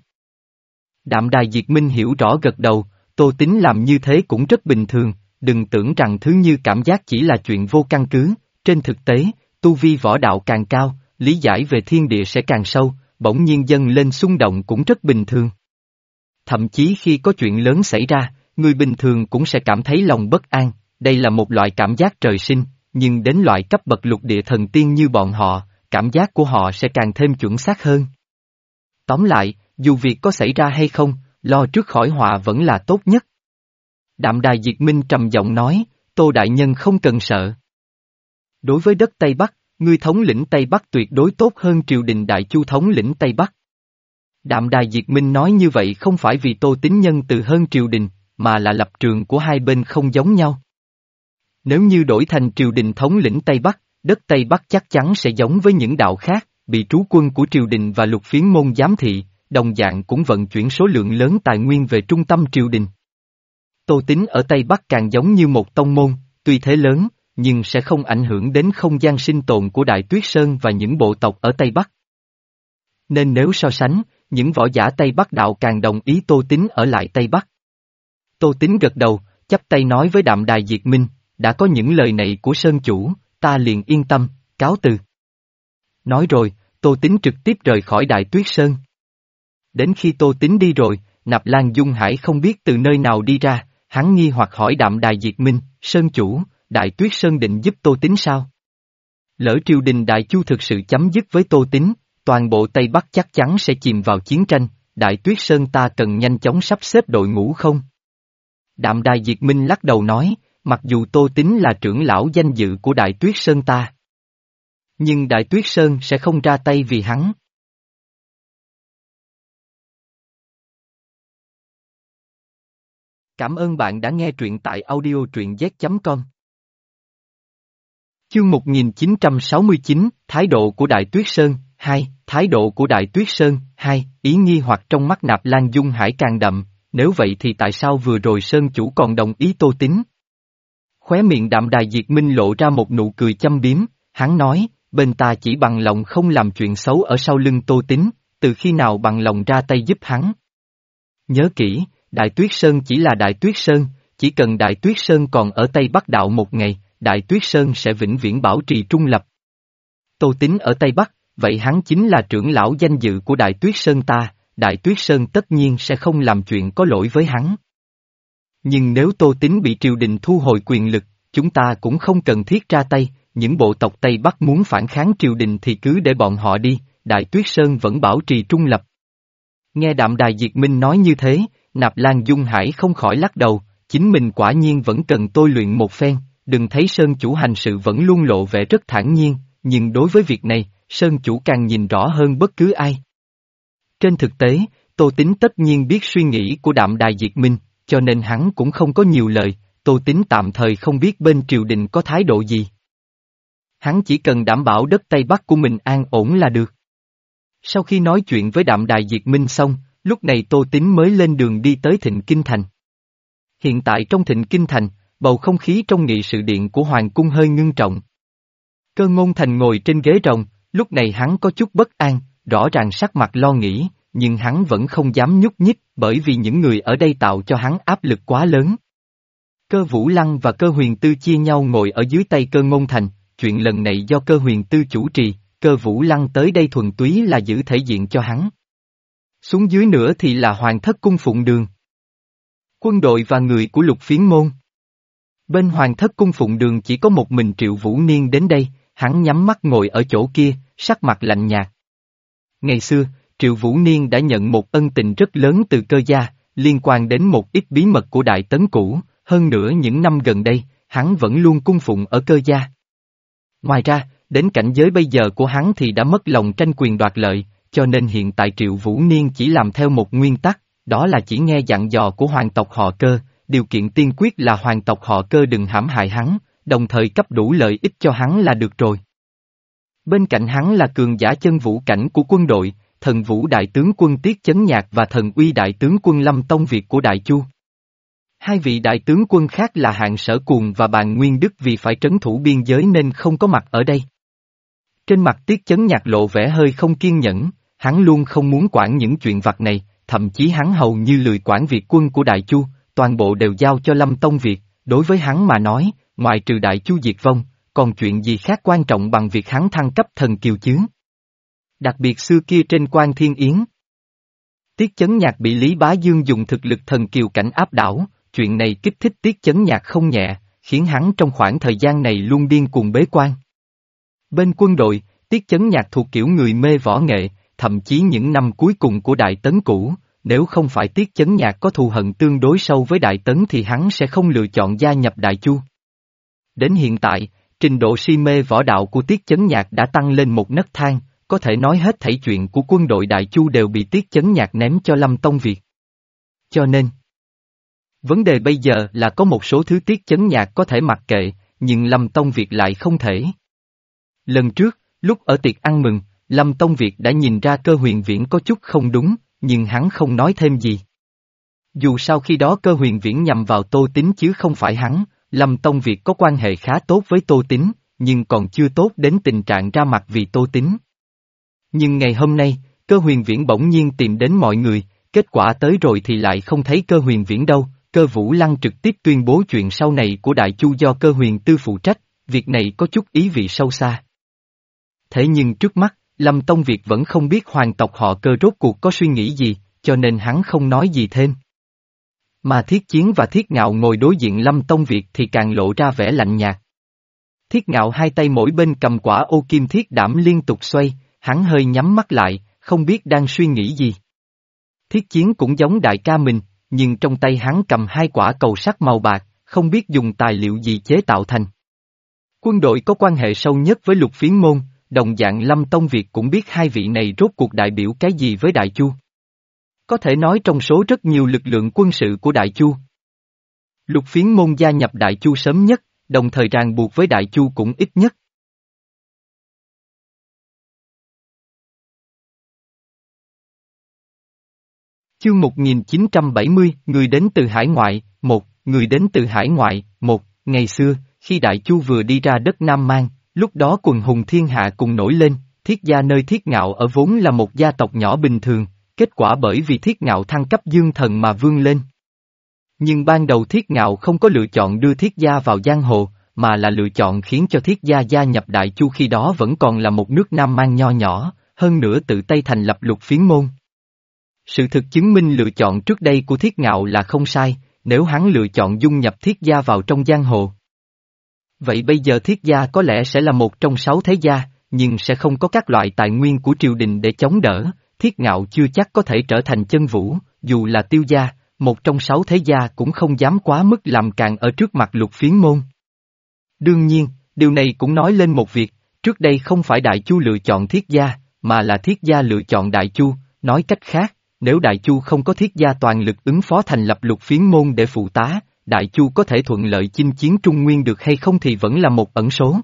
Đạm Đài Diệt Minh hiểu rõ gật đầu, Tô Tín làm như thế cũng rất bình thường, đừng tưởng rằng thứ như cảm giác chỉ là chuyện vô căn cứ, trên thực tế, tu vi võ đạo càng cao, lý giải về thiên địa sẽ càng sâu, bỗng nhiên dâng lên xung động cũng rất bình thường. Thậm chí khi có chuyện lớn xảy ra, người bình thường cũng sẽ cảm thấy lòng bất an, đây là một loại cảm giác trời sinh, nhưng đến loại cấp bậc lục địa thần tiên như bọn họ, cảm giác của họ sẽ càng thêm chuẩn xác hơn. Tóm lại, dù việc có xảy ra hay không, lo trước khỏi họa vẫn là tốt nhất. Đạm Đài Diệt Minh trầm giọng nói, Tô Đại Nhân không cần sợ. Đối với đất Tây Bắc, ngươi thống lĩnh Tây Bắc tuyệt đối tốt hơn triều đình Đại Chu thống lĩnh Tây Bắc. Đạm Đài Diệt Minh nói như vậy không phải vì Tô Tín nhân từ hơn triều đình, mà là lập trường của hai bên không giống nhau. Nếu như đổi thành triều đình thống lĩnh Tây Bắc, đất Tây Bắc chắc chắn sẽ giống với những đạo khác, bị trú quân của triều đình và lục phiến môn giám thị, đồng dạng cũng vận chuyển số lượng lớn tài nguyên về trung tâm triều đình. Tô Tín ở Tây Bắc càng giống như một tông môn, tuy thế lớn, nhưng sẽ không ảnh hưởng đến không gian sinh tồn của Đại Tuyết Sơn và những bộ tộc ở Tây Bắc. Nên nếu so sánh, những võ giả Tây Bắc đạo càng đồng ý Tô Tín ở lại Tây Bắc. Tô Tín gật đầu, chắp tay nói với Đạm Đài Diệt Minh, đã có những lời này của Sơn chủ, ta liền yên tâm, cáo từ. Nói rồi, Tô Tín trực tiếp rời khỏi Đại Tuyết Sơn. Đến khi Tô Tín đi rồi, Nạp Lan Dung Hải không biết từ nơi nào đi ra, hắn nghi hoặc hỏi Đạm Đài Diệt Minh, Sơn chủ, Đại Tuyết Sơn định giúp Tô Tín sao? Lỡ triều đình Đại Chu thực sự chấm dứt với Tô Tín, toàn bộ Tây Bắc chắc chắn sẽ chìm vào chiến tranh, Đại Tuyết Sơn ta cần nhanh chóng sắp xếp đội ngũ không? Đạm Đài Diệt Minh lắc đầu nói, mặc dù Tô Tín là trưởng lão danh dự của Đại Tuyết Sơn ta, nhưng Đại Tuyết Sơn sẽ không ra tay vì hắn. Cảm ơn bạn đã nghe truyện tại audio truyện z chấm com. Chương một nghìn chín trăm sáu mươi chín, Thái độ của Đại Tuyết Sơn, hai, Thái độ của Đại Tuyết Sơn, hai, ý nghi hoặc trong mắt Nạp Lan Dung Hải càng đậm, nếu vậy thì tại sao vừa rồi Sơn chủ còn đồng ý Tô Tín? Khóe miệng Đạm Đài Diệt Minh lộ ra một nụ cười châm biếm, hắn nói, bên ta chỉ bằng lòng không làm chuyện xấu ở sau lưng Tô Tín, từ khi nào bằng lòng ra tay giúp hắn? Nhớ kỹ, Đại Tuyết Sơn chỉ là Đại Tuyết Sơn, chỉ cần Đại Tuyết Sơn còn ở Tây Bắc Đạo một ngày, Đại Tuyết Sơn sẽ vĩnh viễn bảo trì trung lập. Tô Tín ở Tây Bắc, vậy hắn chính là trưởng lão danh dự của Đại Tuyết Sơn ta, Đại Tuyết Sơn tất nhiên sẽ không làm chuyện có lỗi với hắn. Nhưng nếu Tô Tín bị triều đình thu hồi quyền lực, chúng ta cũng không cần thiết ra tay, những bộ tộc Tây Bắc muốn phản kháng triều đình thì cứ để bọn họ đi, Đại Tuyết Sơn vẫn bảo trì trung lập. Nghe Đạm Đài Diệt Minh nói như thế, Nạp Lan Dung Hải không khỏi lắc đầu, chính mình quả nhiên vẫn cần tôi luyện một phen, đừng thấy Sơn chủ hành sự vẫn luôn lộ vẻ rất thản nhiên, nhưng đối với việc này, Sơn chủ càng nhìn rõ hơn bất cứ ai. Trên thực tế, Tô Tín tất nhiên biết suy nghĩ của Đạm Đài Diệt Minh, cho nên hắn cũng không có nhiều lời, Tô Tín tạm thời không biết bên triều đình có thái độ gì. Hắn chỉ cần đảm bảo đất Tây Bắc của mình an ổn là được. Sau khi nói chuyện với Đạm Đài Diệt Minh xong, lúc này Tô Tín mới lên đường đi tới Thịnh Kinh Thành. Hiện tại trong Thịnh Kinh Thành, bầu không khí trong nghị sự điện của Hoàng cung hơi ngưng trọng. Cơ Ngôn Thành ngồi trên ghế rồng, lúc này hắn có chút bất an, rõ ràng sắc mặt lo nghĩ, nhưng hắn vẫn không dám nhúc nhích bởi vì những người ở đây tạo cho hắn áp lực quá lớn. Cơ Vũ Lăng và Cơ Huyền Tư chia nhau ngồi ở dưới tay Cơ Ngôn Thành, chuyện lần này do Cơ Huyền Tư chủ trì, Cơ Vũ Lăng tới đây thuần túy là giữ thể diện cho hắn. Xuống dưới nữa thì là Hoàng thất cung Phụng Đường, quân đội và người của Lục Phiến môn. Bên Hoàng thất cung Phụng Đường chỉ có một mình Triệu Vũ Niên đến đây, hắn nhắm mắt ngồi ở chỗ kia, sắc mặt lạnh nhạt. Ngày xưa, Triệu Vũ Niên đã nhận một ân tình rất lớn từ Cơ gia, liên quan đến một ít bí mật của Đại Tấn cũ, hơn nữa những năm gần đây, hắn vẫn luôn cung phụng ở Cơ gia. Ngoài ra, đến cảnh giới bây giờ của hắn thì đã mất lòng tranh quyền đoạt lợi, cho nên hiện tại Triệu Vũ Niên chỉ làm theo một nguyên tắc, đó là chỉ nghe dặn dò của hoàng tộc họ Cơ, điều kiện tiên quyết là hoàng tộc họ Cơ đừng hãm hại hắn, đồng thời cấp đủ lợi ích cho hắn là được rồi. Bên cạnh hắn là cường giả chân vũ cảnh của quân đội, thần vũ đại tướng quân Tiết Chấn Nhạc và thần uy đại tướng quân Lâm Tông Việt của Đại Chu. Hai vị đại tướng quân khác là Hạng Sở Cuồng và Bàn Nguyên Đức vì phải trấn thủ biên giới nên không có mặt ở đây. Trên mặt Tiết Chấn Nhạc lộ vẻ hơi không kiên nhẫn, hắn luôn không muốn quản những chuyện vặt này, thậm chí hắn hầu như lười quản việc quân của Đại Chu, toàn bộ đều giao cho Lâm Tông Việt, đối với hắn mà nói, ngoại trừ Đại Chu diệt vong, còn chuyện gì khác quan trọng bằng việc hắn thăng cấp thần kiều chứ? Đặc biệt xưa kia trên Quan Thiên Yến, Tiết Chấn Nhạc bị Lý Bá Dương dùng thực lực thần kiều cảnh áp đảo, chuyện này kích thích Tiết Chấn Nhạc không nhẹ, khiến hắn trong khoảng thời gian này luôn điên cuồng bế quan. Bên quân đội, Tiết Chấn Nhạc thuộc kiểu người mê võ nghệ, thậm chí những năm cuối cùng của Đại Tấn cũ, nếu không phải Tiết Chấn Nhạc có thù hận tương đối sâu với Đại Tấn thì hắn sẽ không lựa chọn gia nhập Đại Chu. Đến hiện tại, trình độ si mê võ đạo của Tiết Chấn Nhạc đã tăng lên một nấc thang, có thể nói hết thảy chuyện của quân đội Đại Chu đều bị Tiết Chấn Nhạc ném cho Lâm Tông Việt. Cho nên, vấn đề bây giờ là có một số thứ Tiết Chấn Nhạc có thể mặc kệ, nhưng Lâm Tông Việt lại không thể. Lần trước, lúc ở tiệc ăn mừng, Lâm Tông Việt đã nhìn ra Cơ Huyền Viễn có chút không đúng, nhưng hắn không nói thêm gì. Dù sao khi đó Cơ Huyền Viễn nhằm vào Tô Tín chứ không phải hắn, Lâm Tông Việt có quan hệ khá tốt với Tô Tín, nhưng còn chưa tốt đến tình trạng ra mặt vì Tô Tín. Nhưng ngày hôm nay, Cơ Huyền Viễn bỗng nhiên tìm đến mọi người, kết quả tới rồi thì lại không thấy Cơ Huyền Viễn đâu, Cơ Vũ Lăng trực tiếp tuyên bố chuyện sau này của Đại Chu do Cơ Huyền Tư phụ trách, việc này có chút ý vị sâu xa. Thế nhưng trước mắt, Lâm Tông Việt vẫn không biết hoàng tộc họ Cơ rốt cuộc có suy nghĩ gì, cho nên hắn không nói gì thêm. Mà Thiết Chiến và Thiết Ngạo ngồi đối diện Lâm Tông Việt thì càng lộ ra vẻ lạnh nhạt. Thiết Ngạo hai tay mỗi bên cầm quả ô kim thiết đảm liên tục xoay, hắn hơi nhắm mắt lại, không biết đang suy nghĩ gì. Thiết Chiến cũng giống đại ca mình, nhưng trong tay hắn cầm hai quả cầu sắt màu bạc, không biết dùng tài liệu gì chế tạo thành. Quân đội có quan hệ sâu nhất với Lục Phiến Môn, đồng dạng Lâm Tông Việt cũng biết hai vị này rốt cuộc đại biểu cái gì với Đại Chu. Có thể nói trong số rất nhiều lực lượng quân sự của Đại Chu, Lục Phiến Môn gia nhập Đại Chu sớm nhất, đồng thời ràng buộc với Đại Chu cũng ít nhất. Chương một nghìn chín trăm bảy mươi, người đến từ hải ngoại, một, người đến từ hải ngoại, một, ngày xưa, khi Đại Chu vừa đi ra đất Nam Mang, lúc đó quần hùng thiên hạ cùng nổi lên, Thiết gia nơi Thiết Ngạo ở vốn là một gia tộc nhỏ bình thường, kết quả bởi vì Thiết Ngạo thăng cấp dương thần mà vươn lên. Nhưng ban đầu Thiết Ngạo không có lựa chọn đưa Thiết gia vào giang hồ, mà là lựa chọn khiến cho Thiết gia gia nhập Đại Chu khi đó vẫn còn là một nước Nam Mang nho nhỏ, hơn nữa tự tay thành lập Lục Phiến Môn. Sự thực chứng minh lựa chọn trước đây của Thiết Ngạo là không sai, nếu hắn lựa chọn dung nhập Thiết gia vào trong giang hồ. Vậy bây giờ Thiết gia có lẽ sẽ là một trong sáu thế gia, nhưng sẽ không có các loại tài nguyên của triều đình để chống đỡ, Thiết Ngạo chưa chắc có thể trở thành chân vũ, dù là Tiêu gia, một trong sáu thế gia cũng không dám quá mức làm càn ở trước mặt Lục Phiến Môn. Đương nhiên, điều này cũng nói lên một việc, trước đây không phải Đại Chu lựa chọn Thiết gia, mà là Thiết gia lựa chọn Đại Chu, nói cách khác, nếu Đại Chu không có Thiết gia toàn lực ứng phó thành lập Lục Phiến Môn để phụ tá, Đại Chu có thể thuận lợi chinh chiến Trung Nguyên được hay không thì vẫn là một ẩn số.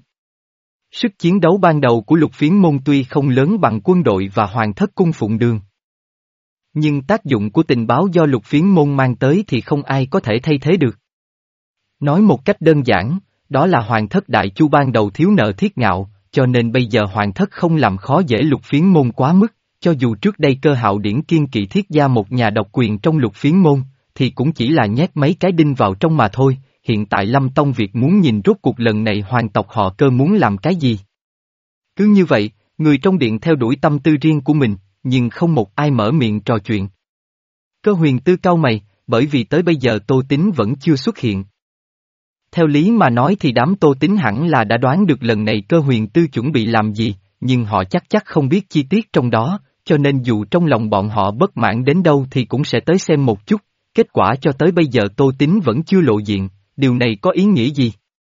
Sức chiến đấu ban đầu của Lục Phiến Môn tuy không lớn bằng quân đội và hoàng thất cung phụng đường, nhưng tác dụng của tình báo do Lục Phiến Môn mang tới thì không ai có thể thay thế được. Nói một cách đơn giản, đó là hoàng thất Đại Chu ban đầu thiếu nợ Thiết Ngạo, cho nên bây giờ hoàng thất không làm khó dễ Lục Phiến Môn quá mức, cho dù trước đây Cơ Hạo Điển kiên kỵ Thiết gia một nhà độc quyền trong Lục Phiến Môn, thì cũng chỉ là nhét mấy cái đinh vào trong mà thôi, hiện tại Lâm Tông Việt muốn nhìn rốt cuộc lần này hoàng tộc họ Cơ muốn làm cái gì. Cứ như vậy, người trong điện theo đuổi tâm tư riêng của mình, nhưng không một ai mở miệng trò chuyện. Cơ Huyền Tư cau mày, bởi vì tới bây giờ Tô Tín vẫn chưa xuất hiện. Theo lý mà nói thì đám Tô Tín hẳn là đã đoán được lần này Cơ Huyền Tư chuẩn bị làm gì, nhưng họ chắc chắc không biết chi tiết trong đó, cho nên dù trong lòng bọn họ bất mãn đến đâu thì cũng sẽ tới xem một chút, kết quả cho tới bây giờ Tô Tín vẫn chưa lộ diện, điều này có ý nghĩa gì?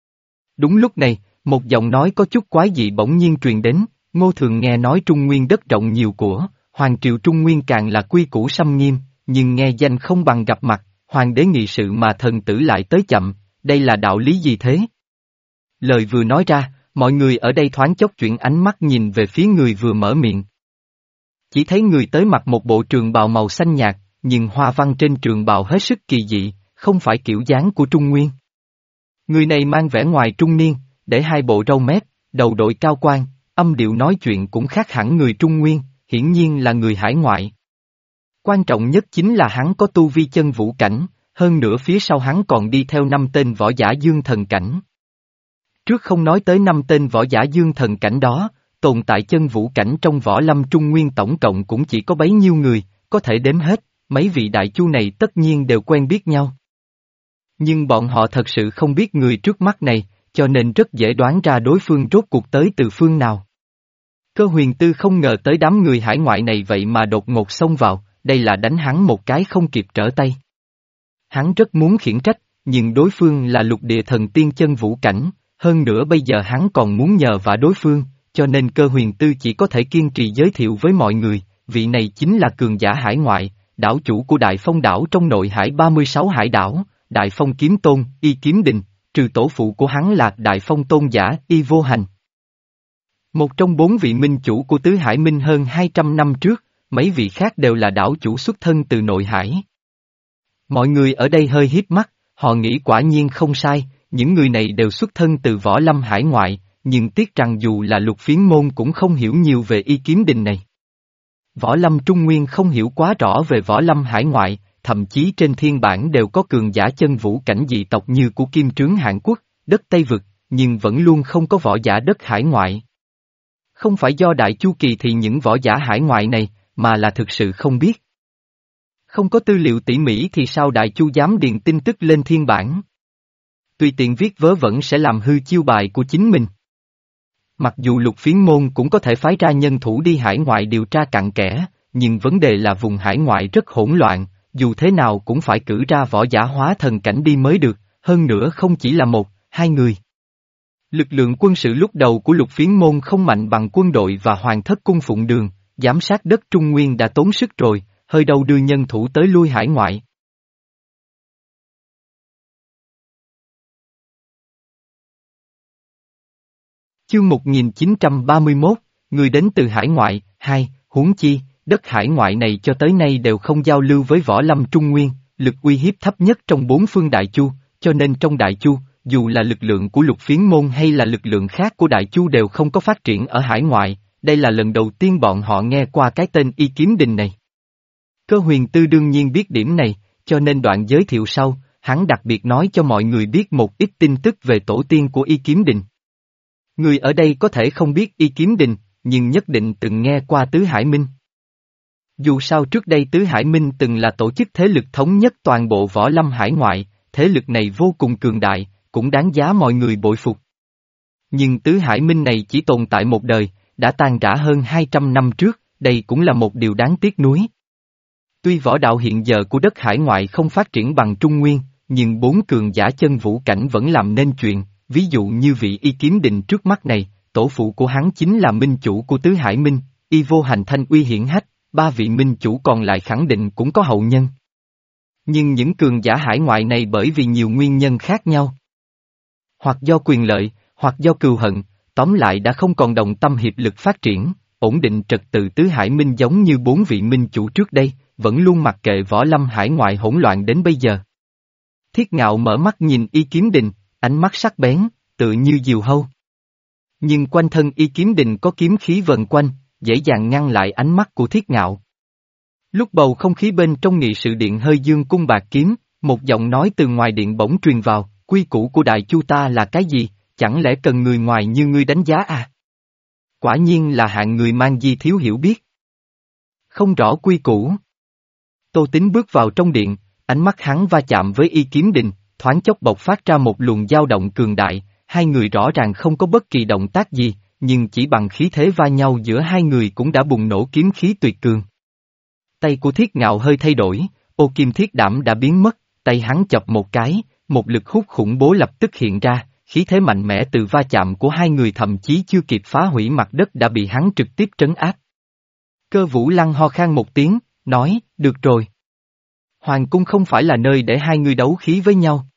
Đúng lúc này, một giọng nói có chút quái dị bỗng nhiên truyền đến, Ngô Thường nghe nói Trung Nguyên đất rộng nhiều của, Hoàng triều Trung Nguyên càng là quy củ xâm nghiêm, nhưng nghe danh không bằng gặp mặt, Hoàng đế nghị sự mà thần tử lại tới chậm, đây là đạo lý gì thế? Lời vừa nói ra, mọi người ở đây thoáng chốc chuyển ánh mắt nhìn về phía người vừa mở miệng. Chỉ thấy người tới mặc một bộ trường bào màu xanh nhạt, nhưng hoa văn trên trường bào hết sức kỳ dị, không phải kiểu dáng của Trung Nguyên. Người này mang vẻ ngoài trung niên, để hai bộ râu mép, đầu đội cao quan, âm điệu nói chuyện cũng khác hẳn người Trung Nguyên, hiển nhiên là người hải ngoại. Quan trọng nhất chính là hắn có tu vi chân vũ cảnh, hơn nữa phía sau hắn còn đi theo năm tên võ giả dương thần cảnh. Trước không nói tới năm tên võ giả dương thần cảnh đó, tồn tại chân vũ cảnh trong võ lâm Trung Nguyên tổng cộng cũng chỉ có bấy nhiêu người, có thể đếm hết, mấy vị đại chu này tất nhiên đều quen biết nhau. Nhưng bọn họ thật sự không biết người trước mắt này, cho nên rất dễ đoán ra đối phương rốt cuộc tới từ phương nào. Cơ Huyền Tư không ngờ tới đám người hải ngoại này vậy mà đột ngột xông vào, đây là đánh hắn một cái không kịp trở tay. Hắn rất muốn khiển trách, nhưng đối phương là lục địa thần tiên chân vũ cảnh, hơn nữa bây giờ hắn còn muốn nhờ vả đối phương, cho nên Cơ Huyền Tư chỉ có thể kiên trì giới thiệu với mọi người, vị này chính là cường giả hải ngoại, đảo chủ của Đại Phong đảo trong nội hải ba mươi sáu hải đảo, Đại Phong Kiếm Tôn, Y Kiếm Đình, trừ tổ phụ của hắn là Đại Phong Tôn giả, Y Vô Hành. Một trong bốn vị minh chủ của Tứ Hải Minh hơn hai trăm năm trước, mấy vị khác đều là đảo chủ xuất thân từ nội hải. Mọi người ở đây hơi hiếp mắt, họ nghĩ quả nhiên không sai, những người này đều xuất thân từ võ lâm hải ngoại, nhưng tiếc rằng dù là Lục Phiến Môn cũng không hiểu nhiều về Y Kiếm Đình này. Võ lâm Trung Nguyên không hiểu quá rõ về võ lâm hải ngoại, thậm chí trên thiên bản đều có cường giả chân vũ cảnh dị tộc như của Kim Trướng Hàn Quốc, đất Tây Vực, nhưng vẫn luôn không có võ giả đất hải ngoại. Không phải do đại chu kỳ thì những võ giả hải ngoại này, mà là thực sự không biết. Không có tư liệu tỉ mỉ thì sao đại chu dám điền tin tức lên thiên bản. Tùy tiện viết vớ vẩn sẽ làm hư chiêu bài của chính mình. Mặc dù Lục Phiến môn cũng có thể phái ra nhân thủ đi hải ngoại điều tra cặn kẽ, nhưng vấn đề là vùng hải ngoại rất hỗn loạn, dù thế nào cũng phải cử ra võ giả hóa thần cảnh đi mới được, hơn nữa không chỉ là một, hai người. Lực lượng quân sự lúc đầu của Lục Phiến môn không mạnh bằng quân đội và hoàng thất cung phụng đường, giám sát đất Trung Nguyên đã tốn sức rồi, hơi đâu đưa nhân thủ tới lui hải ngoại. Chương một nghìn chín trăm ba mươi mốt, người đến từ hải ngoại, hai, huống chi, đất hải ngoại này cho tới nay đều không giao lưu với võ lâm Trung Nguyên, lực uy hiếp thấp nhất trong bốn phương Đại Chu, cho nên trong Đại Chu, dù là lực lượng của Lục Phiến môn hay là lực lượng khác của Đại Chu đều không có phát triển ở hải ngoại, đây là lần đầu tiên bọn họ nghe qua cái tên Y Kiếm Đình này. Cơ Huyền Tư đương nhiên biết điểm này, cho nên đoạn giới thiệu sau, hắn đặc biệt nói cho mọi người biết một ít tin tức về tổ tiên của Y Kiếm Đình. Người ở đây có thể không biết Y Kiếm Đình, nhưng nhất định từng nghe qua Tứ Hải Minh. Dù sao trước đây Tứ Hải Minh từng là tổ chức thế lực thống nhất toàn bộ võ lâm hải ngoại, thế lực này vô cùng cường đại, cũng đáng giá mọi người bội phục. Nhưng Tứ Hải Minh này chỉ tồn tại một đời, đã tan rã hơn hai trăm năm trước, đây cũng là một điều đáng tiếc nuối. Tuy võ đạo hiện giờ của đất hải ngoại không phát triển bằng Trung Nguyên, nhưng bốn cường giả chân vũ cảnh vẫn làm nên chuyện, ví dụ như vị Y Kiếm Đình trước mắt này, tổ phụ của hắn chính là minh chủ của Tứ Hải Minh, Y Vô Hành Thanh Uy hiển hách, ba vị minh chủ còn lại khẳng định cũng có hậu nhân. Nhưng những cường giả hải ngoại này bởi vì nhiều nguyên nhân khác nhau, hoặc do quyền lợi, hoặc do cừu hận, tóm lại đã không còn đồng tâm hiệp lực phát triển, ổn định trật tự Tứ Hải Minh giống như bốn vị minh chủ trước đây, vẫn luôn mặc kệ võ lâm hải ngoại hỗn loạn đến bây giờ. Thiết Ngạo mở mắt nhìn Y Kiếm Đình, ánh mắt sắc bén, tựa như diều hâu. Nhưng quanh thân Y Kiếm Đình có kiếm khí vần quanh, dễ dàng ngăn lại ánh mắt của Thiết Ngạo. Lúc bầu không khí bên trong nghị sự điện hơi dương cung bạc kiếm, một giọng nói từ ngoài điện bỗng truyền vào, quy củ của Đại Chu ta là cái gì, chẳng lẽ cần người ngoài như ngươi đánh giá à? Quả nhiên là hạng người mang di thiếu hiểu biết. Không rõ quy củ. Tô Tín bước vào trong điện, ánh mắt hắn va chạm với Y Kiếm Đình, thoáng chốc bộc phát ra một luồng dao động cường đại, hai người rõ ràng không có bất kỳ động tác gì, nhưng chỉ bằng khí thế va nhau giữa hai người cũng đã bùng nổ kiếm khí tuyệt cường. Tay của Thiết Ngạo hơi thay đổi, ô kim thiết đảm đã biến mất, tay hắn chập một cái, một lực hút khủng bố lập tức hiện ra, khí thế mạnh mẽ từ va chạm của hai người thậm chí chưa kịp phá hủy mặt đất đã bị hắn trực tiếp trấn áp. Cơ Vũ Lăng ho khan một tiếng, nói, được rồi. Hoàng cung không phải là nơi để hai người đấu khí với nhau.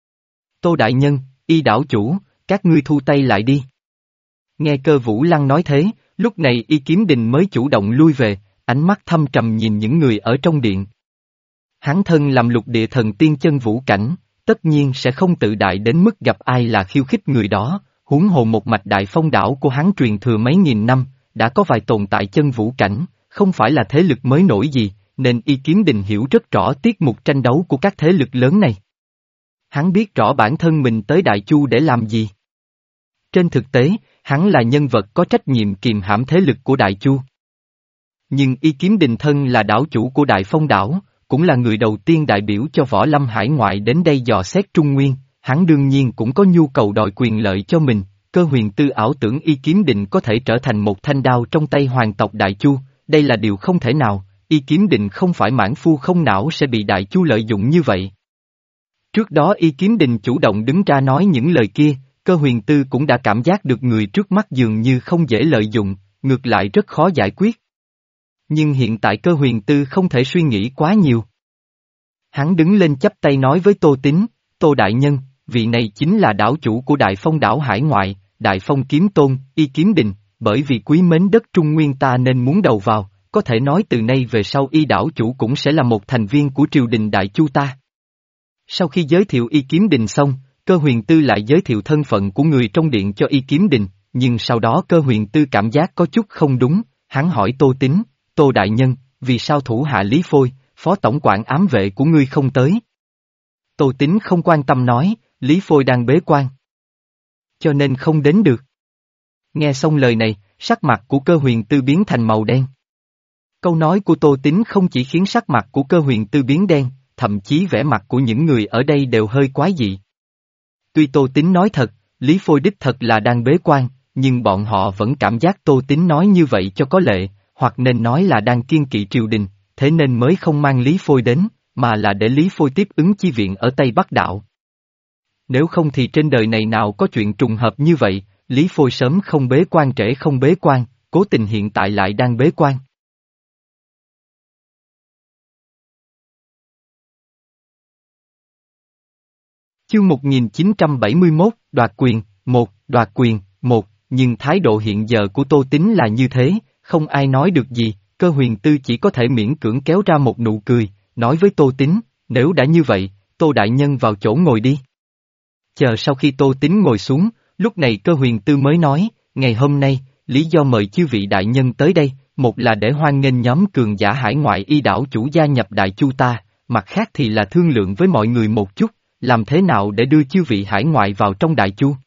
Tô Đại Nhân, Y đảo chủ, các ngươi thu tay lại đi. Nghe Cơ Vũ Lăng nói thế, lúc này Y Kiếm Đình mới chủ động lui về, ánh mắt thâm trầm nhìn những người ở trong điện. Hắn thân làm lục địa thần tiên chân vũ cảnh, tất nhiên sẽ không tự đại đến mức gặp ai là khiêu khích người đó, huống hồ một mạch đại phong đảo của hắn truyền thừa mấy nghìn năm, đã có vài tồn tại chân vũ cảnh, không phải là thế lực mới nổi gì, nên Y Kiếm Đình hiểu rất rõ tiết mục tranh đấu của các thế lực lớn này. Hắn biết rõ bản thân mình tới Đại Chu để làm gì. Trên thực tế, hắn là nhân vật có trách nhiệm kiềm hãm thế lực của Đại Chu. Nhưng Y Kiếm Đình thân là đảo chủ của Đại Phong đảo, cũng là người đầu tiên đại biểu cho võ lâm hải ngoại đến đây dò xét Trung Nguyên, hắn đương nhiên cũng có nhu cầu đòi quyền lợi cho mình. Cơ Huyền Tư ảo tưởng Y Kiếm Đình có thể trở thành một thanh đao trong tay hoàng tộc Đại Chu, đây là điều không thể nào, Y Kiếm Đình không phải mãn phu không não sẽ bị Đại Chu lợi dụng như vậy. Trước đó Y Kiếm Đình chủ động đứng ra nói những lời kia, Cơ Huyền Tư cũng đã cảm giác được người trước mắt dường như không dễ lợi dụng, ngược lại rất khó giải quyết. Nhưng hiện tại Cơ Huyền Tư không thể suy nghĩ quá nhiều. Hắn đứng lên chắp tay nói với Tô Tín, Tô Đại Nhân, vị này chính là đảo chủ của Đại Phong đảo hải ngoại, Đại Phong Kiếm Tôn, Y Kiếm Đình, bởi vì quý mến đất Trung Nguyên ta nên muốn đầu vào, có thể nói từ nay về sau Y đảo chủ cũng sẽ là một thành viên của triều đình Đại Chu ta. Sau khi giới thiệu Y Kiếm Đình xong, Cơ Huyền Tư lại giới thiệu thân phận của người trong điện cho Y Kiếm Đình, nhưng sau đó Cơ Huyền Tư cảm giác có chút không đúng, hắn hỏi Tô Tín, Tô Đại Nhân, vì sao thủ hạ Lý Phôi, phó tổng quản ám vệ của ngươi không tới? Tô Tín không quan tâm nói, Lý Phôi đang bế quan, cho nên không đến được. Nghe xong lời này, sắc mặt của Cơ Huyền Tư biến thành màu đen. Câu nói của Tô Tín không chỉ khiến sắc mặt của Cơ Huyền Tư biến đen, thậm chí vẻ mặt của những người ở đây đều hơi quái dị. Tuy Tô Tín nói thật, Lý Phôi đích thật là đang bế quan, nhưng bọn họ vẫn cảm giác Tô Tín nói như vậy cho có lệ, hoặc nên nói là đang kiêng kỵ triều đình, thế nên mới không mang Lý Phôi đến, mà là để Lý Phôi tiếp ứng chi viện ở Tây Bắc Đạo. Nếu không thì trên đời này nào có chuyện trùng hợp như vậy, Lý Phôi sớm không bế quan trễ không bế quan, cố tình hiện tại lại đang bế quan. Chương một nghìn chín trăm bảy mươi mốt, đoạt quyền, một, đoạt quyền, một, nhưng thái độ hiện giờ của Tô Tín là như thế, không ai nói được gì, Cơ Huyền Tư chỉ có thể miễn cưỡng kéo ra một nụ cười, nói với Tô Tín, nếu đã như vậy, Tô Đại Nhân vào chỗ ngồi đi. Chờ sau khi Tô Tín ngồi xuống, lúc này Cơ Huyền Tư mới nói, ngày hôm nay, lý do mời chư vị đại nhân tới đây, một là để hoan nghênh nhóm cường giả hải ngoại y đảo chủ gia nhập Đại Chu ta, mặt khác thì là thương lượng với mọi người một chút, làm thế nào để đưa chư vị hải ngoại vào trong Đại Chu.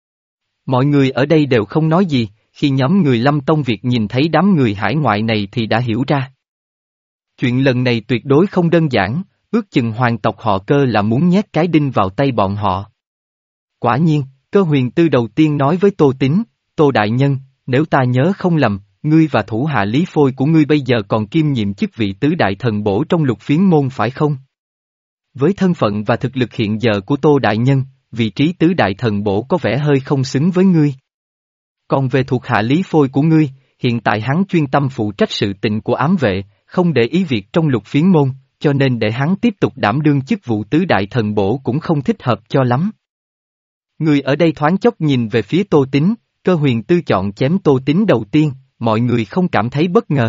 Mọi người ở đây đều không nói gì, khi nhóm người Lâm Tông Việt nhìn thấy đám người hải ngoại này thì đã hiểu ra. Chuyện lần này tuyệt đối không đơn giản, ước chừng hoàng tộc họ Cơ là muốn nhét cái đinh vào tay bọn họ. Quả nhiên, Cơ Huyền Tư đầu tiên nói với Tô Tín, Tô Đại Nhân, nếu ta nhớ không lầm, ngươi và thủ hạ Lý Phôi của ngươi bây giờ còn kiêm nhiệm chức vị tứ đại thần bổ trong Lục Phiến môn phải không? Với thân phận và thực lực hiện giờ của Tô Đại Nhân, vị trí tứ đại thần bổ có vẻ hơi không xứng với ngươi. Còn về thuộc hạ Lý Phôi của ngươi, hiện tại hắn chuyên tâm phụ trách sự tình của ám vệ, không để ý việc trong Lục Phiến môn, cho nên để hắn tiếp tục đảm đương chức vụ tứ đại thần bổ cũng không thích hợp cho lắm. Người ở đây thoáng chốc nhìn về phía Tô Tín, Cơ Huyền Tư chọn chém Tô Tín đầu tiên, mọi người không cảm thấy bất ngờ.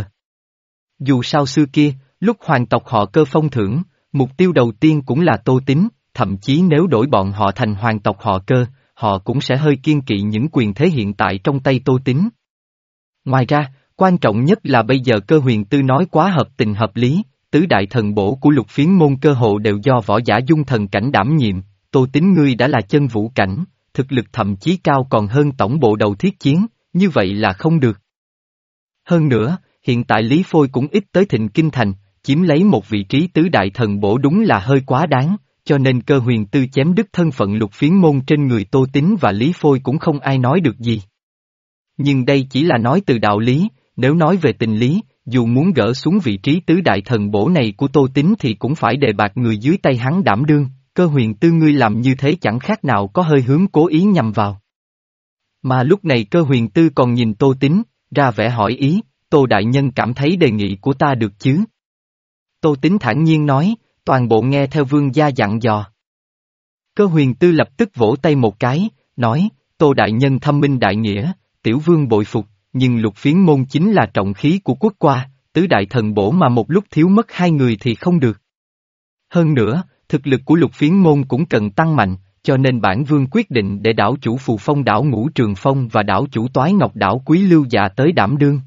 Dù sao xưa kia, lúc hoàng tộc họ Cơ phong thưởng, mục tiêu đầu tiên cũng là Tô Tín, thậm chí nếu đổi bọn họ thành hoàng tộc họ Cơ, họ cũng sẽ hơi kiêng kỵ những quyền thế hiện tại trong tay Tô Tín. Ngoài ra, quan trọng nhất là bây giờ Cơ Huyền Tư nói quá hợp tình hợp lý, tứ đại thần bổ của Lục Phiến môn cơ hồ đều do võ giả dung thần cảnh đảm nhiệm, Tô Tín ngươi đã là chân vũ cảnh, thực lực thậm chí cao còn hơn tổng bộ đầu thiết chiến, như vậy là không được. Hơn nữa, hiện tại Lý Phôi cũng ít tới Thịnh Kinh Thành, chiếm lấy một vị trí tứ đại thần bổ đúng là hơi quá đáng, cho nên Cơ Huyền Tư chém đứt thân phận Lục Phiến môn trên người Tô Tín và Lý Phôi cũng không ai nói được gì. Nhưng đây chỉ là nói từ đạo lý, nếu nói về tình lý, dù muốn gỡ xuống vị trí tứ đại thần bổ này của Tô Tín thì cũng phải đề bạt người dưới tay hắn đảm đương, Cơ Huyền Tư ngươi làm như thế chẳng khác nào có hơi hướng cố ý nhằm vào. Mà lúc này Cơ Huyền Tư còn nhìn Tô Tín, ra vẻ hỏi ý, Tô Đại Nhân cảm thấy đề nghị của ta được chứ? Tô Tín thản nhiên nói, toàn bộ nghe theo vương gia dặn dò. Cơ Huyền Tư lập tức vỗ tay một cái, nói, Tô Đại Nhân thâm minh đại nghĩa, tiểu vương bội phục, nhưng Lục Phiến môn chính là trọng khí của quốc qua, tứ đại thần bổ mà một lúc thiếu mất hai người thì không được. Hơn nữa, thực lực của Lục Phiến môn cũng cần tăng mạnh, cho nên bản vương quyết định để đảo chủ Phù Phong đảo Ngũ Trường Phong và đảo chủ Toái Ngọc đảo Quý Lưu Dạ tới đảm đương.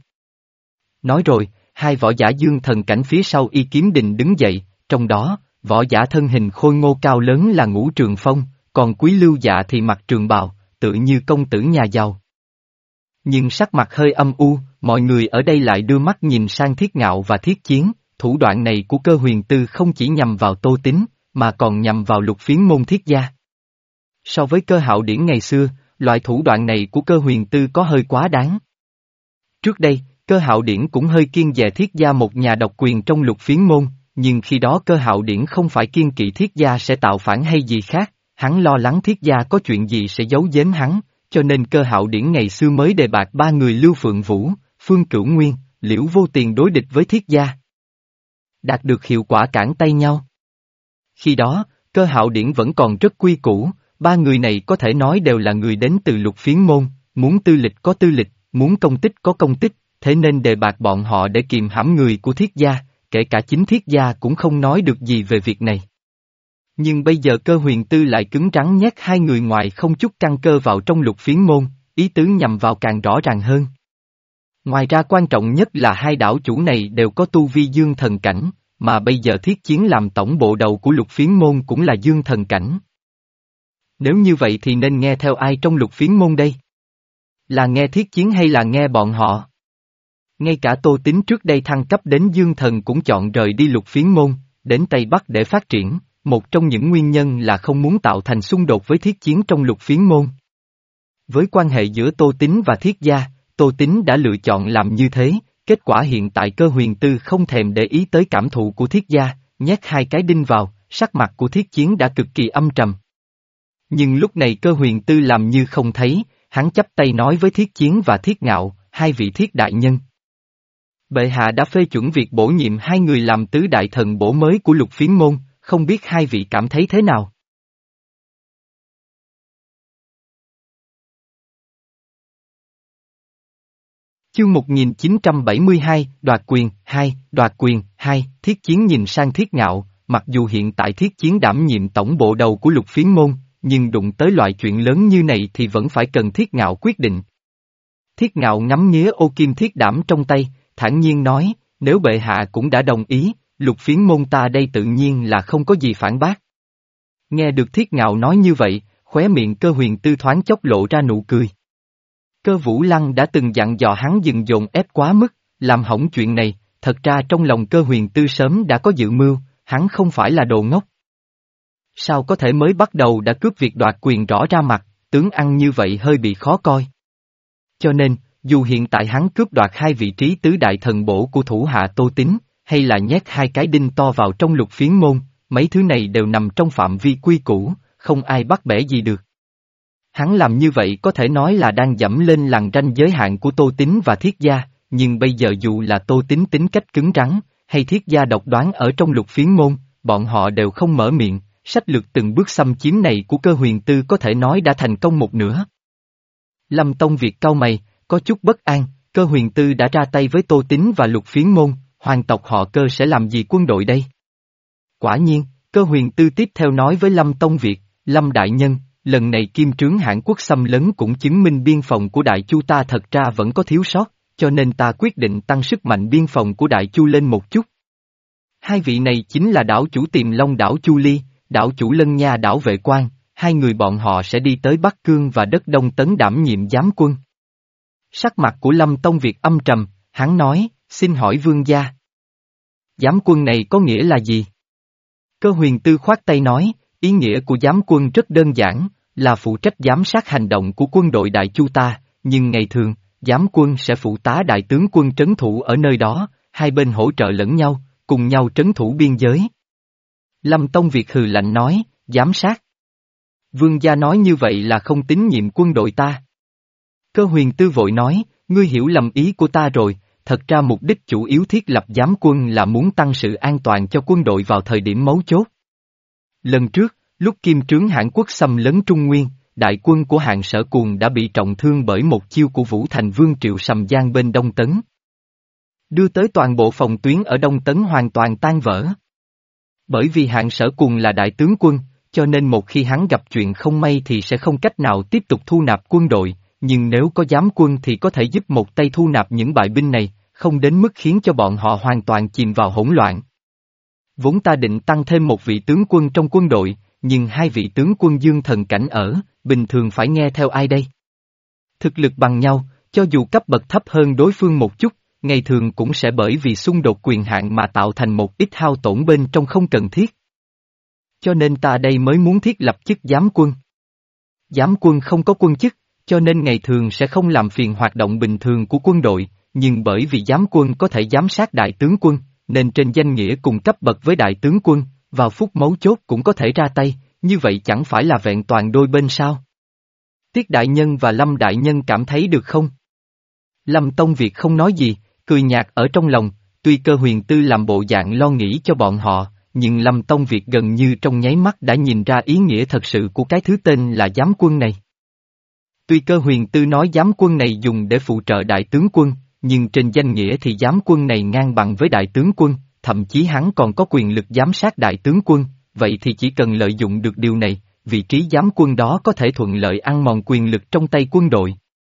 Nói rồi, hai võ giả dương thần cảnh phía sau Y Kiếm Đình đứng dậy, trong đó, võ giả thân hình khôi ngô cao lớn là Ngũ Trường Phong, còn Quý Lưu Dạ thì mặc trường bào, tự như công tử nhà giàu. Nhưng sắc mặt hơi âm u, mọi người ở đây lại đưa mắt nhìn sang Thiết Ngạo và Thiết Chiến, thủ đoạn này của Cơ Huyền Tư không chỉ nhằm vào Tô Tín, mà còn nhằm vào Lục Phiến môn Thiết gia. So với Cơ Hạo Điển ngày xưa, loại thủ đoạn này của Cơ Huyền Tư có hơi quá đáng. Trước đây, Cơ Hạo Điển cũng hơi kiêng dè Thiết gia một nhà độc quyền trong Lục Phiến môn, nhưng khi đó Cơ Hạo Điển không phải kiêng kỵ Thiết gia sẽ tạo phản hay gì khác, hắn lo lắng Thiết gia có chuyện gì sẽ giấu giếm hắn, cho nên Cơ Hạo Điển ngày xưa mới đề bạt ba người Lưu Phượng Vũ, Phương Cửu Nguyên, Liễu Vô Tiền đối địch với Thiết gia. Đạt được hiệu quả cản tay nhau. Khi đó, Cơ Hạo Điển vẫn còn rất quy củ, ba người này có thể nói đều là người đến từ Lục Phiến môn, muốn tư lịch có tư lịch, muốn công tích có công tích, thế nên đề bạt bọn họ để kiềm hãm người của Thiết gia, kể cả chính Thiết gia cũng không nói được gì về việc này. Nhưng bây giờ Cơ Huyền Tư lại cứng rắn nhét hai người ngoài không chút căn cơ vào trong Lục Phiến môn, ý tứ nhằm vào càng rõ ràng hơn. Ngoài ra quan trọng nhất là hai đảo chủ này đều có tu vi dương thần cảnh, mà bây giờ Thiết Chiến làm tổng bộ đầu của Lục Phiến môn cũng là dương thần cảnh. Nếu như vậy thì nên nghe theo ai trong Lục Phiến môn đây? Là nghe Thiết Chiến hay là nghe bọn họ? Ngay cả Tô Tín trước đây thăng cấp đến Dương Thần cũng chọn rời đi Lục Phiến Môn, đến Tây Bắc để phát triển, một trong những nguyên nhân là không muốn tạo thành xung đột với Thiết Chiến trong Lục Phiến Môn. Với quan hệ giữa Tô Tín và Thiết gia, Tô Tín đã lựa chọn làm như thế, kết quả hiện tại Cơ Huyền Tư không thèm để ý tới cảm thụ của Thiết gia, nhét hai cái đinh vào, sắc mặt của Thiết Chiến đã cực kỳ âm trầm. Nhưng lúc này Cơ Huyền Tư làm như không thấy, hắn chắp tay nói với Thiết Chiến và Thiết Ngạo, hai vị Thiết đại nhân. Bệ hạ đã phê chuẩn việc bổ nhiệm hai người làm tứ đại thần bổ mới của Lục Phiến Môn, không biết hai vị cảm thấy thế nào? Chương một nghìn chín trăm bảy mươi hai, đoạt quyền, hai, đoạt quyền, hai, Thiết Chiến nhìn sang Thiết Ngạo, mặc dù hiện tại Thiết Chiến đảm nhiệm tổng bộ đầu của Lục Phiến Môn, nhưng đụng tới loại chuyện lớn như này thì vẫn phải cần Thiết Ngạo quyết định. Thiết Ngạo ngắm nghía ô kim thiết đảm trong tay, thản nhiên nói, nếu bệ hạ cũng đã đồng ý, Lục Phiến Môn ta đây tự nhiên là không có gì phản bác. Nghe được Thiết Ngạo nói như vậy, khóe miệng Cơ Huyền Tư thoáng chốc lộ ra nụ cười. Cơ Vũ Lăng đã từng dặn dò hắn dừng dồn ép quá mức, làm hỏng chuyện này, thật ra trong lòng Cơ Huyền Tư sớm đã có dự mưu, hắn không phải là đồ ngốc. Sao có thể mới bắt đầu đã cướp việc đoạt quyền rõ ra mặt, tướng ăn như vậy hơi bị khó coi. Cho nên, dù hiện tại hắn cướp đoạt hai vị trí tứ đại thần bổ của thủ hạ Tô Tín, hay là nhét hai cái đinh to vào trong Lục Phiến Môn, mấy thứ này đều nằm trong phạm vi quy củ, không ai bắt bẻ gì được. Hắn làm như vậy có thể nói là đang dẫm lên lằn ranh giới hạn của Tô Tín và Thiết gia, nhưng bây giờ dù là Tô Tín tính cách cứng rắn, hay Thiết gia độc đoán ở trong Lục Phiến Môn, bọn họ đều không mở miệng, sách lược từng bước xâm chiếm này của Cơ Huyền Tư có thể nói đã thành công một nửa. Lâm Tông Việt cau mày, có chút bất an, Cơ Huyền Tư đã ra tay với Tô Tín và Lục Phiến Môn, hoàng tộc họ Cơ sẽ làm gì quân đội đây? Quả nhiên, Cơ Huyền Tư tiếp theo nói với Lâm Tông Việt, Lâm Đại Nhân, lần này Kim Trướng Hãn Quốc xâm lấn cũng chứng minh biên phòng của Đại Chu ta thật ra vẫn có thiếu sót, cho nên ta quyết định tăng sức mạnh biên phòng của Đại Chu lên một chút. Hai vị này chính là đảo chủ Tiềm Long đảo Chu Ly, đảo chủ Lân Nha đảo Vệ Quan, hai người bọn họ sẽ đi tới Bắc Cương và đất Đông Tấn đảm nhiệm giám quân. Sắc mặt của Lâm Tông Việt âm trầm, hắn nói, xin hỏi vương gia. Giám quân này có nghĩa là gì? Cơ Huyền Tư khoát tay nói, ý nghĩa của giám quân rất đơn giản, là phụ trách giám sát hành động của quân đội Đại Chu ta, nhưng ngày thường, giám quân sẽ phụ tá đại tướng quân trấn thủ ở nơi đó, hai bên hỗ trợ lẫn nhau, cùng nhau trấn thủ biên giới. Lâm Tông Việt hừ lạnh nói, giám sát. Vương gia nói như vậy là không tín nhiệm quân đội ta. Cơ Huyền Tư vội nói, ngươi hiểu lầm ý của ta rồi, thật ra mục đích chủ yếu thiết lập giám quân là muốn tăng sự an toàn cho quân đội vào thời điểm mấu chốt. Lần trước, lúc Kim Trướng Hãn Quốc xâm lấn Trung Nguyên, đại quân của Hạng Sở Cuồng đã bị trọng thương bởi một chiêu của Vũ Thành Vương Triệu Sầm Giang bên Đông Tấn. Đưa tới toàn bộ phòng tuyến ở Đông Tấn hoàn toàn tan vỡ. Bởi vì Hạng Sở Cuồng là đại tướng quân, cho nên một khi hắn gặp chuyện không may thì sẽ không cách nào tiếp tục thu nạp quân đội, nhưng nếu có giám quân thì có thể giúp một tay thu nạp những bại binh này, không đến mức khiến cho bọn họ hoàn toàn chìm vào hỗn loạn. Vốn ta định tăng thêm một vị tướng quân trong quân đội, nhưng hai vị tướng quân Dương Thần cảnh ở, bình thường phải nghe theo ai đây? Thực lực bằng nhau, cho dù cấp bậc thấp hơn đối phương một chút, ngày thường cũng sẽ bởi vì xung đột quyền hạn mà tạo thành một ít hao tổn bên trong không cần thiết. Cho nên ta đây mới muốn thiết lập chức giám quân. Giám quân không có quân chức, cho nên ngày thường sẽ không làm phiền hoạt động bình thường của quân đội, nhưng bởi vì giám quân có thể giám sát đại tướng quân, nên trên danh nghĩa cùng cấp bậc với đại tướng quân, vào phút mấu chốt cũng có thể ra tay, như vậy chẳng phải là vẹn toàn đôi bên sao? Tiết Đại Nhân và Lâm Đại Nhân cảm thấy được không? Lâm Tông Việt không nói gì, cười nhạt ở trong lòng, tuy Cơ Huyền Tư làm bộ dạng lo nghĩ cho bọn họ, nhưng Lâm Tông Việt gần như trong nháy mắt đã nhìn ra ý nghĩa thật sự của cái thứ tên là giám quân này. Tuy Cơ Huyền Tư nói giám quân này dùng để phụ trợ đại tướng quân, nhưng trên danh nghĩa thì giám quân này ngang bằng với đại tướng quân, thậm chí hắn còn có quyền lực giám sát đại tướng quân, vậy thì chỉ cần lợi dụng được điều này, vị trí giám quân đó có thể thuận lợi ăn mòn quyền lực trong tay quân đội.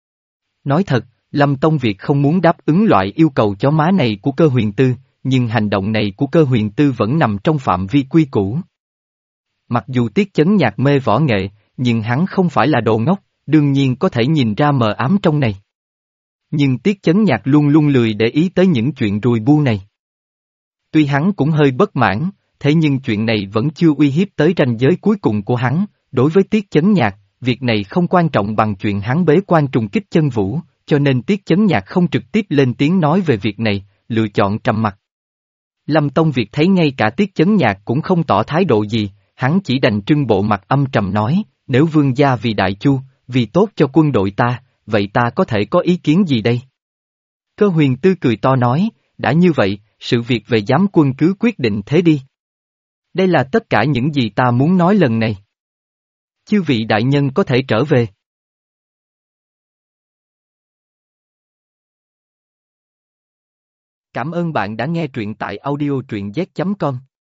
Nói thật, Lâm Tông Việt không muốn đáp ứng loại yêu cầu chó má này của Cơ Huyền Tư, nhưng hành động này của Cơ Huyền Tư vẫn nằm trong phạm vi quy củ. Mặc dù Tiết Chấn Nhạc mê võ nghệ, nhưng hắn không phải là đồ ngốc, đương nhiên có thể nhìn ra mờ ám trong này. Nhưng Tiết Chấn Nhạc luôn luôn lười để ý tới những chuyện rùi bu này. Tuy hắn cũng hơi bất mãn, thế nhưng chuyện này vẫn chưa uy hiếp tới ranh giới cuối cùng của hắn. Đối với Tiết Chấn Nhạc, việc này không quan trọng bằng chuyện hắn bế quan trùng kích chân vũ, cho nên Tiết Chấn Nhạc không trực tiếp lên tiếng nói về việc này, lựa chọn trầm mặc. Lâm Tông Việt thấy ngay cả Tiết Chấn Nhạc cũng không tỏ thái độ gì, hắn chỉ đành trưng bộ mặt âm trầm nói, nếu vương gia vì Đại Chu, vì tốt cho quân đội ta, vậy ta có thể có ý kiến gì đây? Cơ Huyền Tư cười to nói, đã như vậy, sự việc về giám quân cứ quyết định thế đi. Đây là tất cả những gì ta muốn nói lần này. Chư vị đại nhân có thể trở về. Cảm ơn bạn đã nghe truyện tại audio truyện z chấm com.